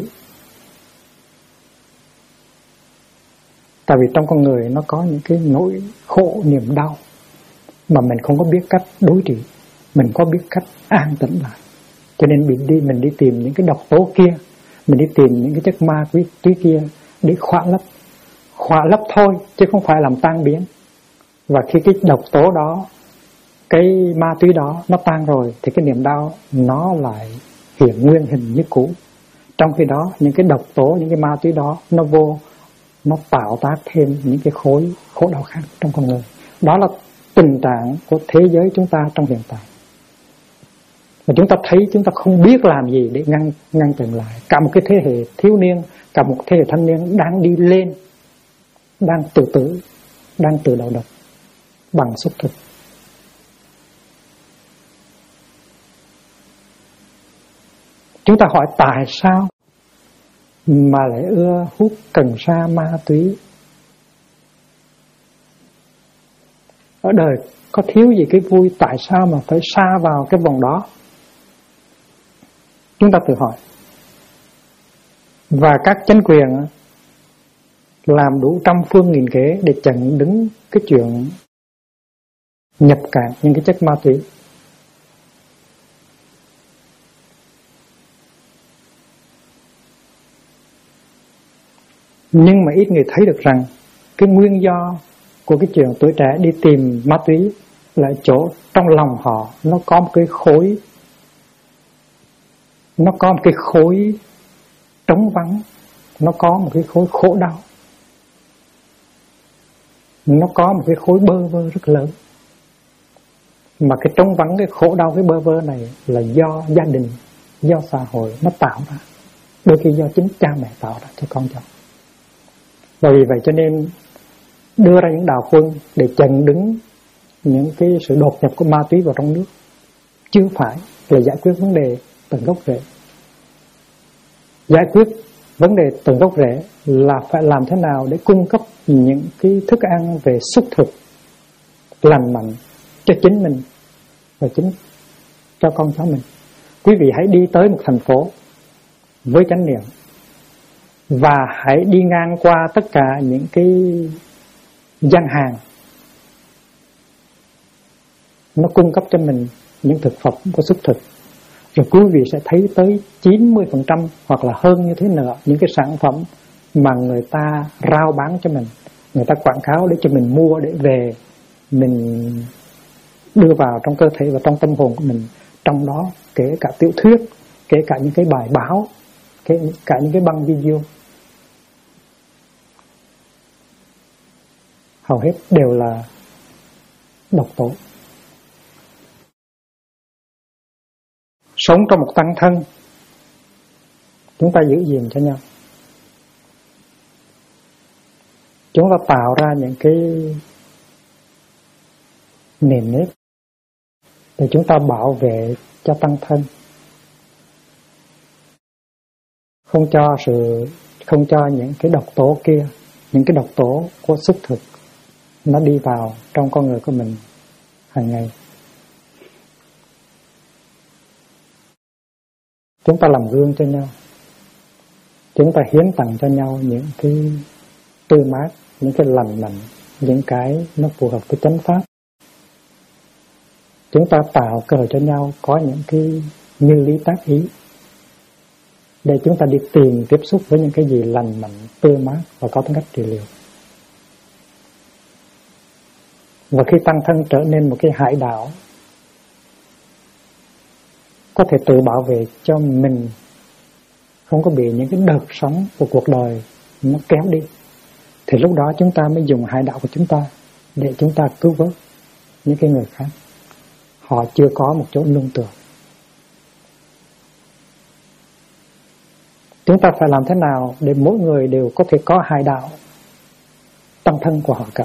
Tại vì trong con người nó có những cái nỗi khổ, niềm đau mà mình không có biết cách đối trị, mình có biết cách an tĩnh lại. Cho nên mình đi tìm những cái độc tố kia, mình đi tìm những cái chất ma túy kia để khỏa lấp thôi, chứ không phải làm tan biến. Và khi cái độc tố đó, cái ma túy đó nó tan rồi thì cái niềm đau nó lại hiện nguyên hình như cũ. Trong khi đó những cái độc tố, những cái ma túy đó nó vô, nó tạo tác thêm những cái khối khổ đau khác trong con người. Đó là tình trạng của thế giới chúng ta trong hiện tại. Và chúng ta thấy chúng ta không biết làm gì để ngăn chặn lại. Cả một cái thế hệ thiếu niên, cả một thế hệ thanh niên đang đi lên, đang tự tử, đang tự đầu độc bằng xúc thực. Chúng ta hỏi tại sao mà lại ưa hút cần sa ma túy? Ở đời có thiếu gì cái vui, tại sao mà phải sa vào cái vòng đó? Chúng ta tự hỏi. Và các chính quyền làm đủ trăm phương nghìn kế để chặn đứng cái chuyện nhập cảng những cái chất ma túy. Nhưng mà ít người thấy được rằng cái nguyên do của cái chuyện tuổi trẻ đi tìm ma túy là chỗ trong lòng họ nó có một cái khối, nó có một cái khối trống vắng, nó có một cái khối khổ đau, nó có một cái khối bơ vơ rất lớn. Mà cái trống vắng, cái khổ đau, cái bơ vơ này là do gia đình, do xã hội nó tạo ra, đôi khi do chính cha mẹ tạo ra cho con cháu. Và vì vậy cho nên đưa ra những đạo quân để chặn đứng những cái sự đột nhập của ma túy vào trong nước, chưa phải là giải quyết vấn đề tận gốc rễ. Giải quyết vấn đề tận gốc rễ là phải làm thế nào để cung cấp những cái thức ăn về xuất thực lành mạnh cho chính mình và chính cho con cháu mình. Quý vị hãy đi tới một thành phố với chánh niệm và hãy đi ngang qua tất cả những cái gian hàng nó cung cấp cho mình những thực phẩm có xuất thực, rồi quý vị sẽ thấy tới 90% hoặc là hơn như thế nữa những cái sản phẩm mà người ta rao bán cho mình, người ta quảng cáo để cho mình mua, để về mình đưa vào trong cơ thể và trong tâm hồn của mình. Trong đó kể cả tiểu thuyết, kể cả những cái bài báo, kể cả những cái băng video, hầu hết đều là độc tố. Sống trong một tăng thân, chúng ta giữ gìn cho nhau, chúng ta tạo ra những cái nền nếp để chúng ta bảo vệ cho tăng thân, không cho những cái độc tố kia, những cái độc tố của xuất thực nó đi vào trong con người của mình hàng ngày. Chúng ta làm gương cho nhau, chúng ta hiến tặng cho nhau những cái tươi mát, những cái lành mạnh, những cái nó phù hợp với chánh pháp. Chúng ta tạo cơ hội cho nhau có những cái như lý tác ý để chúng ta đi tìm tiếp xúc với những cái gì lành mạnh, tươi mát và có tính cách trị liệu. Và khi tăng thân trở nên một cái hải đảo có thể tự bảo vệ cho mình, không có bị những cái đợt sóng của cuộc đời nó kéo đi, thì lúc đó chúng ta mới dùng hải đảo của chúng ta để chúng ta cứu vớt những cái người khác, họ chưa có một chỗ nương tựa. Chúng ta phải làm thế nào để mỗi người đều có thể có hải đảo tăng thân của họ cả.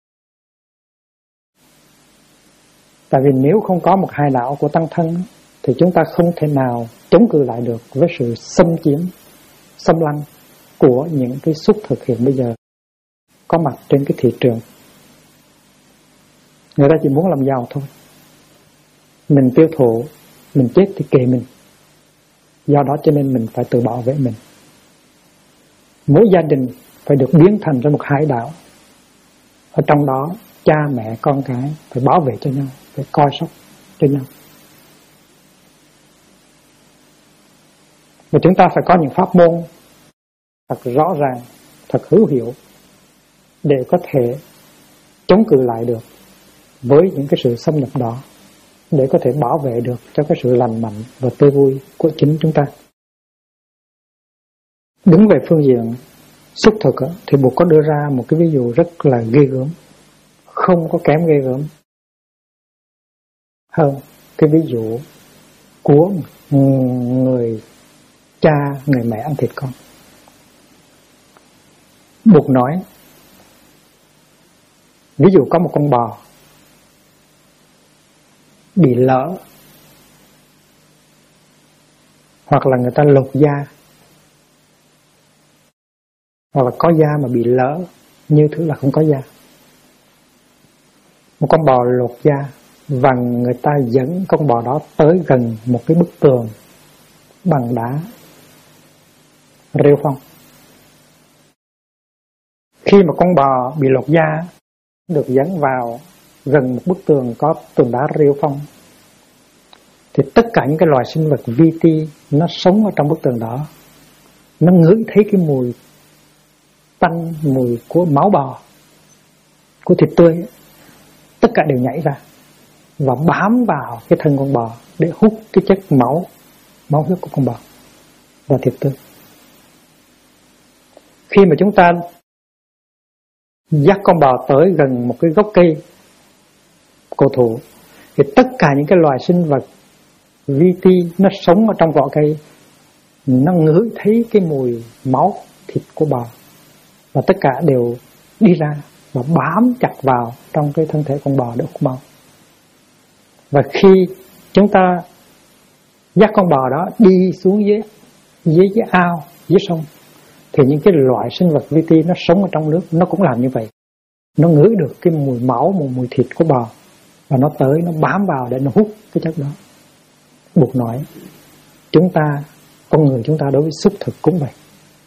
Tại vì nếu không có một hải đảo của tăng thân thì chúng ta không thể nào chống cự lại được với sự xâm chiếm, xâm lăng của những cái xuất thực hiện bây giờ có mặt trên cái thị trường. Người ta chỉ muốn làm giàu thôi, mình tiêu thụ, mình chết thì kệ mình. Do đó cho nên mình phải tự bảo vệ mình. Mỗi gia đình phải được biến thành ra một hải đảo, ở trong đó cha mẹ con cái phải bảo vệ cho nhau, phải coi sóc cho nhau. Và chúng ta phải có những pháp môn thật rõ ràng, thật hữu hiệu để có thể chống cự lại được với những cái sự xâm nhập đó, để có thể bảo vệ được cho cái sự lành mạnh và tươi vui của chính chúng ta. Đứng về phương diện xuất thực thì Bụt có đưa ra một cái ví dụ rất là ghê gớm, không có kém ghê gớm hơn cái ví dụ của người cha, người mẹ ăn thịt con. Bụt nói, ví dụ có một con bò bị lỡ, hoặc là người ta lột da, hoặc là có da mà bị lỡ như thứ là không có da. Một con bò lột da và người ta dẫn con bò đó tới gần một cái bức tường bằng đá rêu phong. Khi mà con bò bị lột da được dẫn vào gần một bức tường có tường đá rêu phong, thì tất cả những cái loài sinh vật vi ti nó sống ở trong bức tường đó, nó ngửi thấy cái mùi tanh, mùi của máu bò, của thịt tươi, tất cả đều nhảy ra và bám vào cái thân con bò để hút cái chất máu huyết của con bò và thịt tươi. Khi mà chúng ta dắt con bò tới gần một cái gốc cây cổ thụ thì tất cả những cái loài sinh vật vi ti nó sống ở trong vỏ cây, nó ngửi thấy cái mùi máu thịt của bò và tất cả đều đi ra và bám chặt vào trong cái thân thể con bò để hút máu. Và khi chúng ta dắt con bò đó đi xuống dưới ao, dưới sông, thì những cái loại sinh vật vi ti nó sống ở trong nước nó cũng làm như vậy. Nó ngửi được cái mùi máu, mùi thịt của bò và nó tới, nó bám vào để nó hút cái chất đó. Buộc nói chúng ta, con người chúng ta đối với xúc thực cũng vậy.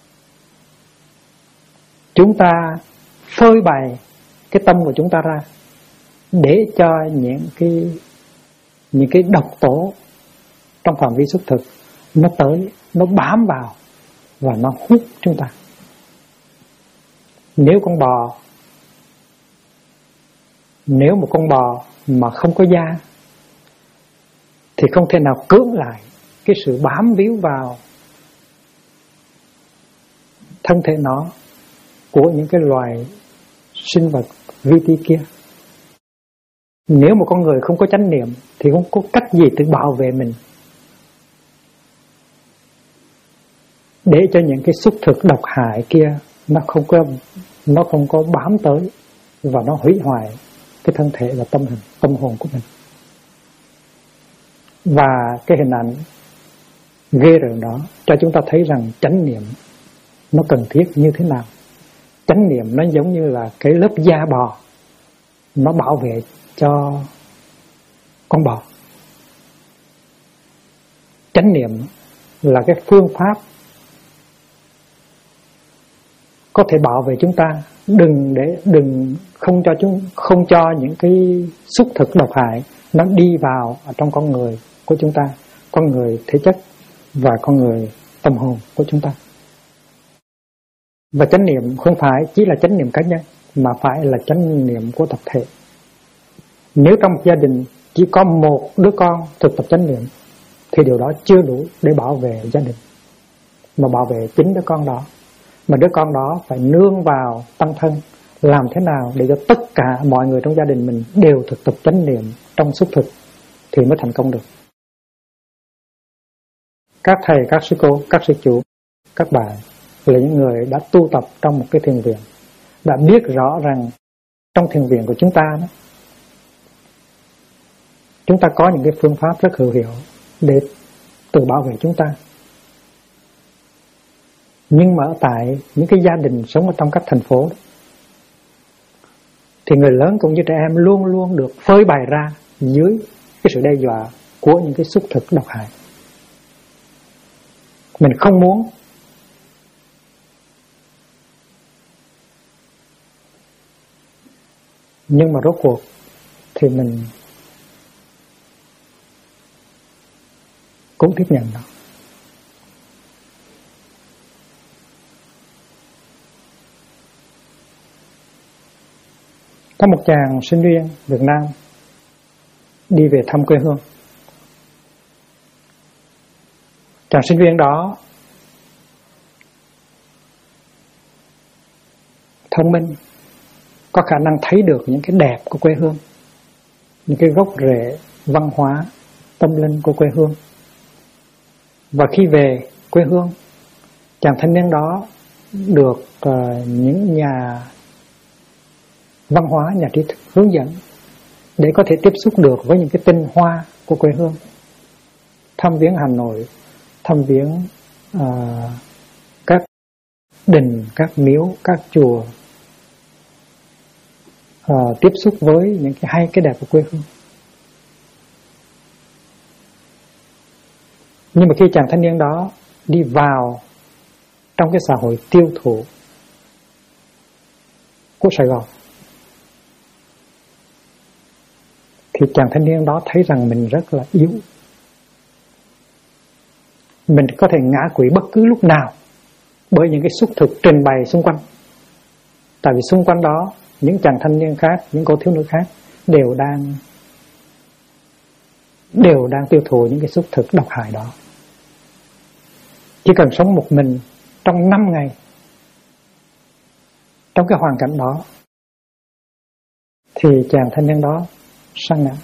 Chúng ta phơi bày cái tâm của chúng ta ra để cho những cái độc tố trong phạm vi xúc thực nó tới, nó bám vào và nó hút chúng ta. Nếu một con bò mà không có da thì không thể nào cưỡng lại cái sự bám víu vào thân thể nó của những cái loài sinh vật vi ti kia. Nếu một con người không có chánh niệm thì không có cách gì tự bảo vệ mình để cho những cái xúc thực độc hại kia nó không có bám tới và nó hủy hoại cái thân thể và tâm hồn của mình. Và cái hình ảnh ghê rợn đó cho chúng ta thấy rằng chánh niệm nó cần thiết như thế nào. Chánh niệm nó giống như là cái lớp da bò, nó bảo vệ cho con bò. Chánh niệm là cái phương pháp có thể bảo vệ chúng ta, không cho những cái xúc thực độc hại nó đi vào ở trong con người của chúng ta, con người thể chất và con người tâm hồn của chúng ta. Và chánh niệm không phải chỉ là chánh niệm cá nhân mà phải là chánh niệm của tập thể. Nếu trong một gia đình chỉ có một đứa con thực tập chánh niệm thì điều đó chưa đủ để bảo vệ gia đình, mà bảo vệ chính đứa con đó. Mà đứa con đó phải nương vào tăng thân, làm thế nào để cho tất cả mọi người trong gia đình mình đều thực tập chánh niệm trong xúc thực thì mới thành công được. Các thầy, các sư cô, các sư chủ, các bạn là những người đã tu tập trong một cái thiền viện, đã biết rõ rằng trong thiền viện của chúng ta đó, chúng ta có những cái phương pháp rất hữu hiệu để tự bảo vệ chúng ta. Nhưng mà ở tại những cái gia đình sống ở trong các thành phố đó, thì người lớn cũng như trẻ em luôn luôn được phơi bày ra dưới cái sự đe dọa của những cái xúc thực độc hại. Mình không muốn, nhưng mà rốt cuộc thì mình cũng tiếp nhận nó. Có một chàng sinh viên Việt Nam đi về thăm quê hương. Chàng sinh viên đó thông minh, có khả năng thấy được những cái đẹp của quê hương, những cái gốc rễ văn hóa, tâm linh của quê hương. Và khi về quê hương, chàng thanh niên đó được những nhà văn hóa, nhà trí thức hướng dẫn để có thể tiếp xúc được với những cái tinh hoa của quê hương, thăm viếng Hà Nội, thăm viếng các đình, các miếu, các chùa, tiếp xúc với những cái hay, cái đẹp của quê hương. Nhưng mà khi chàng thanh niên đó đi vào trong cái xã hội tiêu thụ của Sài Gòn, thì chàng thanh niên đó thấy rằng mình rất là yếu. Mình có thể ngã quỵ bất cứ lúc nào bởi những cái xúc thực trình bày xung quanh. Tại vì xung quanh đó những chàng thanh niên khác, những cô thiếu nữ khác đều đang tiêu thụ những cái xúc thực độc hại đó. Chỉ cần sống một mình trong 5 ngày trong cái hoàn cảnh đó thì chàng thanh niên đó sanh nặng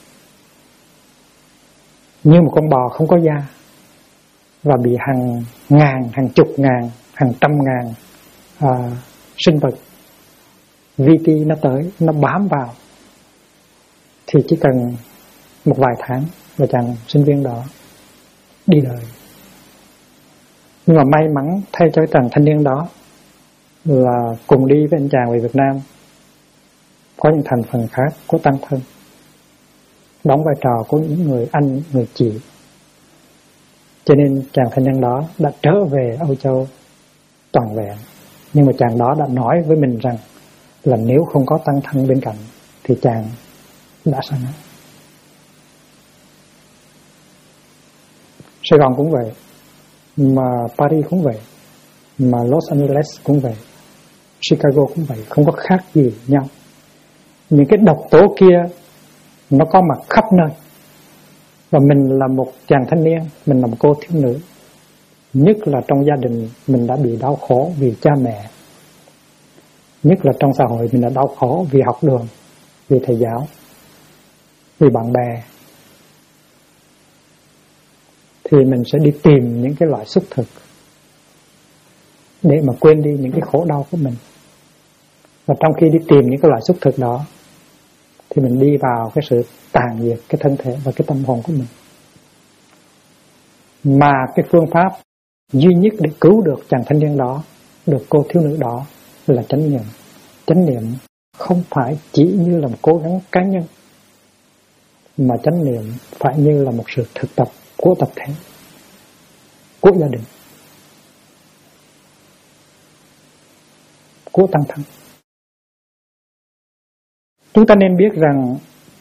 như một con bò không có da, và bị hàng ngàn, hàng chục ngàn, hàng trăm ngàn sinh vật vi ti nó tới, nó bám vào. Thì chỉ cần một vài tháng và chàng sinh viên đó đi đời. Nhưng mà may mắn thay cho chàng thanh niên đó là cùng đi với anh chàng về Việt Nam có những thành phần khác của tăng thân, đóng vai trò của những người anh, người chị. Cho nên chàng thanh niên đó đã trở về Âu Châu toàn vẹn. Nhưng mà chàng đó đã nói với mình rằng là nếu không có tăng thân bên cạnh thì chàng đã sanh. Sài Gòn cũng vậy, mà Paris cũng vậy, mà Los Angeles cũng vậy, Chicago cũng vậy, không có khác gì nhau. Những cái độc tố kia nó có mặt khắp nơi. Và mình là một chàng thanh niên, mình là một cô thiếu nữ, nhất là trong gia đình mình đã bị đau khổ vì cha mẹ, nhất là trong xã hội mình đã đau khổ vì học đường, vì thầy giáo, vì bạn bè, thì mình sẽ đi tìm những cái loại xúc thực để mà quên đi những cái khổ đau của mình. Và trong khi đi tìm những cái loại xúc thực đó thì mình đi vào cái sự tàn diệt cái thân thể và cái tâm hồn của mình. Mà cái phương pháp duy nhất để cứu được chàng thanh niên đó, được cô thiếu nữ đó là chánh niệm. Chánh niệm không phải chỉ như là một cố gắng cá nhân, mà chánh niệm phải như là một sự thực tập của tập thể, của gia đình, của tăng thân. Chúng ta nên biết rằng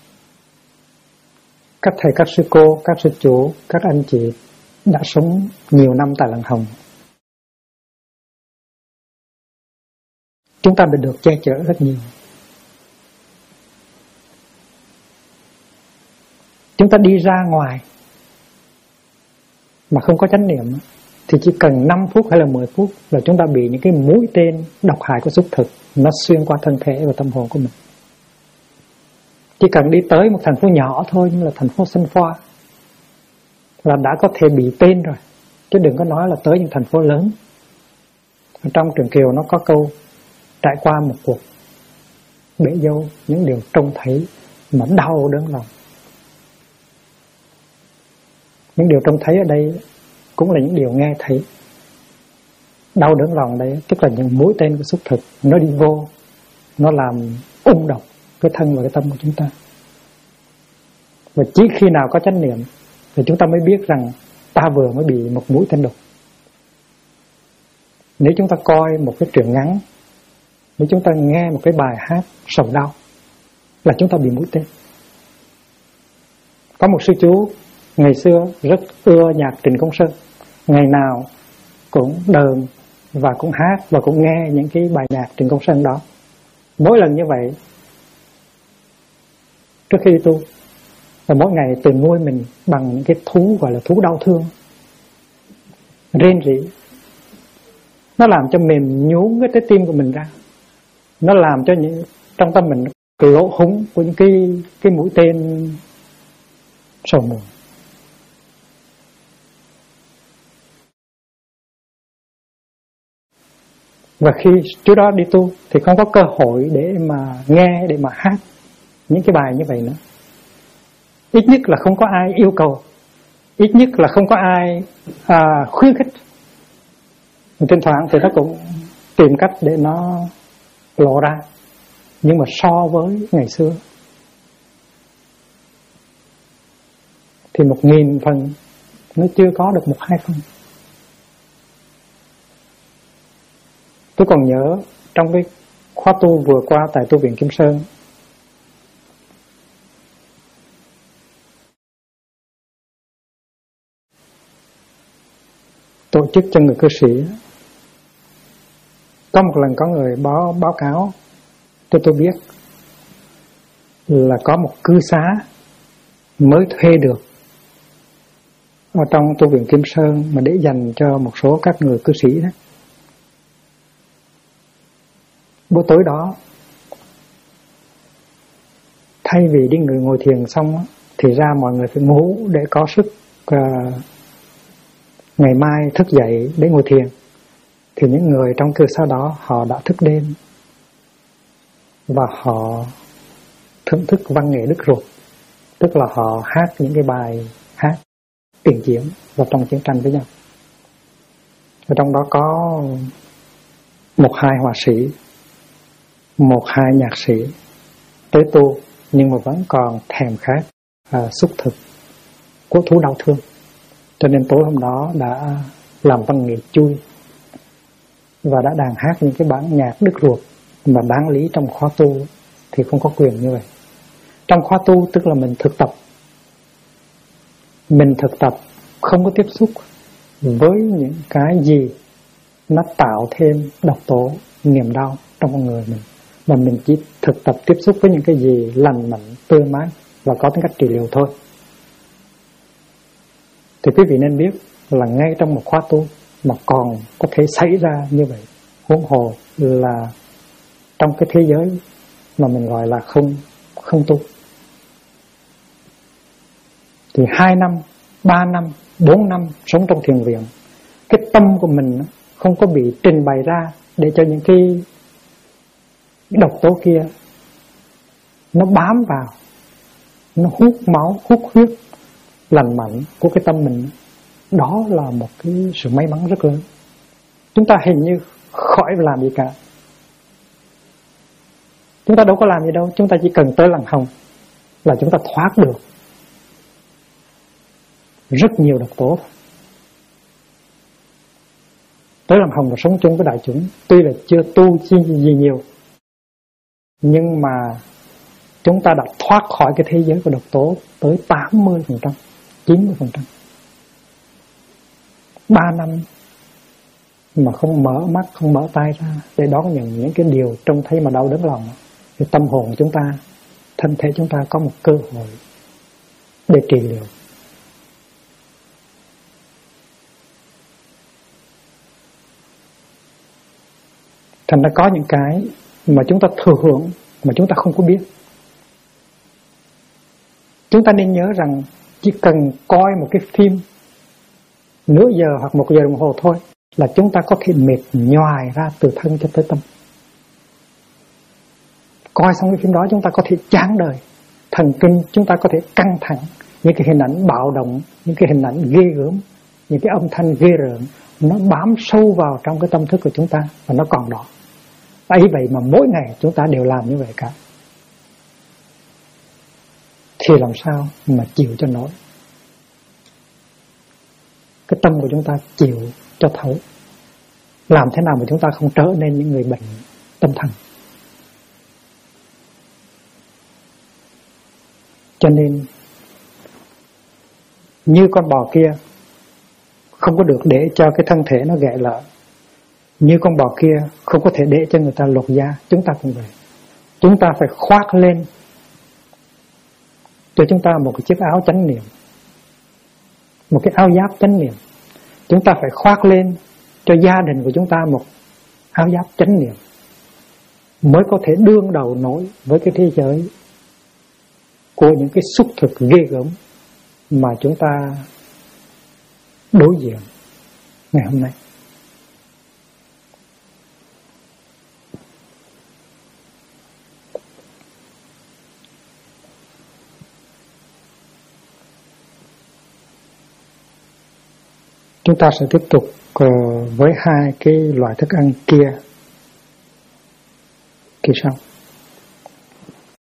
các thầy, các sư cô, các sư chủ, các anh chị đã sống nhiều năm tại làng Hồng. Chúng ta đã được che chở rất nhiều. Chúng ta đi ra ngoài mà không có chánh niệm thì chỉ cần 5 phút hay là 10 phút là chúng ta bị những cái mũi tên độc hại của xúc thực nó xuyên qua thân thể và tâm hồn của mình. Chỉ cần đi tới một thành phố nhỏ thôi, như là thành phố Sanh Phoa, là đã có thể bị tên rồi, chứ đừng có nói là tới những thành phố lớn. Ở trong Trường Kiều nó có câu trải qua một cuộc bể dâu, những điều trông thấy mà đau đớn lòng. Những điều trông thấy ở đây cũng là những điều nghe thấy. Đau đớn lòng đây tức là những mũi tên của xúc thực nó đi vô, nó làm ung độc cái thân và cái tâm của chúng ta. Và chỉ khi nào có chánh niệm thì chúng ta mới biết rằng ta vừa mới bị một mũi tên độc. Nếu chúng ta coi một cái truyện ngắn, nếu chúng ta nghe một cái bài hát sầu đau là chúng ta bị mũi tên. Có một sư chú ngày xưa rất ưa nhạc Trịnh Công Sơn, ngày nào cũng đờn và cũng hát và cũng nghe những cái bài nhạc Trịnh Công Sơn đó. Mỗi lần như vậy trước khi tu, và mỗi ngày tự nuôi mình bằng những cái thú gọi là thú đau thương, rên rỉ. Nó làm cho mềm nhũn cái trái tim của mình ra, nó làm cho những trong tâm mình cái lỗ hổng của những cái mũi tên sầu muộn. Và khi trước đó đi tu thì không có cơ hội để mà nghe, để mà hát những cái bài như vậy nữa. Ít nhất là không có ai yêu cầu, ít nhất là không có ai khuyến khích. Thỉnh thoảng thì nó cũng tìm cách để nó lộ ra. Nhưng mà so với ngày xưa thì 1000 phần nó chưa có được 1-2 phần. Tôi còn nhớ trong cái khóa tu vừa qua tại tu viện Kim Sơn, tổ chức cho người cư sĩ Có một lần có người báo cáo cho tôi biết là có một cư xá mới thuê được ở trong tu viện Kim Sơn mà để dành cho một số các người cư sĩ đó. Buổi tối đó, thay vì đi người ngồi thiền xong thì ra mọi người phải ngủ để có sức ngày mai thức dậy để ngồi thiền. Thì những người trong cư xá đó họ đã thức đêm và họ thưởng thức văn nghệ Đức Ruột, tức là họ hát những cái bài hát tiền chiến và trong chiến tranh với nhau. Ở trong đó có 1-2 họa sĩ, 1-2 nhạc sĩ tới tu nhưng mà vẫn còn thèm khát xúc thực của thú đau thương. Cho nên tối hôm đó đã làm văn nghệ chui và đã đàn hát những cái bản nhạc Đức Ruột mà đáng lý trong khóa tu thì không có quyền như vậy. Trong khóa tu tức là mình thực tập. Mình thực tập không có tiếp xúc với những cái gì nó tạo thêm độc tố, niềm đau trong con người mình, mà mình chỉ thực tập tiếp xúc với những cái gì lành mạnh, tươi mát và có tính cách trị liệu thôi. Thì quý vị nên biết là ngay trong một khóa tu mà còn có thể xảy ra như vậy, huống hồ là trong cái thế giới mà mình gọi là không tu. Thì 2 năm, 3 năm, 4 năm sống trong thiền viện, cái tâm của mình không có bị trình bày ra để cho những cái độc tố kia nó bám vào, nó hút máu, hút huyết lành mạnh của cái tâm mình. Đó là một cái sự may mắn rất lớn. Chúng ta hình như khỏi làm gì cả. Chúng ta đâu có làm gì đâu, chúng ta chỉ cần tới làng hồng là chúng ta thoát được rất nhiều độc tố. Tới làng hồng và sống chung với đại chúng, tuy là chưa tu chi gì nhiều, nhưng mà chúng ta đã thoát khỏi cái thế giới của độc tố tới 80%, 90%. 3 năm mà không mở mắt, không mở tay ra để đón nhận những cái điều trông thấy mà đau đớn lòng, thì tâm hồn chúng ta, thân thể chúng ta có một cơ hội để trị liệu. Thành ra có những cái mà chúng ta thừa hưởng mà chúng ta không có biết. Chúng ta nên nhớ rằng chỉ cần coi một cái phim nửa giờ hoặc 1 giờ đồng hồ thôi là chúng ta có thể mệt nhoài ra từ thân cho tới tâm. Coi xong cái phim đó chúng ta có thể chán đời, thần kinh chúng ta có thể căng thẳng, những cái hình ảnh bạo động, những cái hình ảnh ghê gớm, những cái âm thanh ghê rợn nó bám sâu vào trong cái tâm thức của chúng ta và nó còn đó. Ấy vậy mà mỗi ngày chúng ta đều làm như vậy cả, thì làm sao mà chịu cho nổi? Cái tâm của chúng ta chịu cho thấu. Làm thế nào mà chúng ta không trở nên những người bệnh tâm thần? Cho nên như con bò kia không có được để cho cái thân thể nó ghẻ lở, như con bò kia không có thể để cho người ta lột da, chúng ta cũng vậy. Chúng ta phải khoác lên cho chúng ta một cái chiếc áo chánh niệm, một cái áo giáp chánh niệm. Chúng ta phải khoác lên cho gia đình của chúng ta một áo giáp chánh niệm, mới có thể đương đầu nổi với cái thế giới của những cái xúc thực ghê gớm mà chúng ta đối diện ngày hôm nay. Chúng ta sẽ tiếp tục với 2 cái loại thức ăn kia kỳ sau.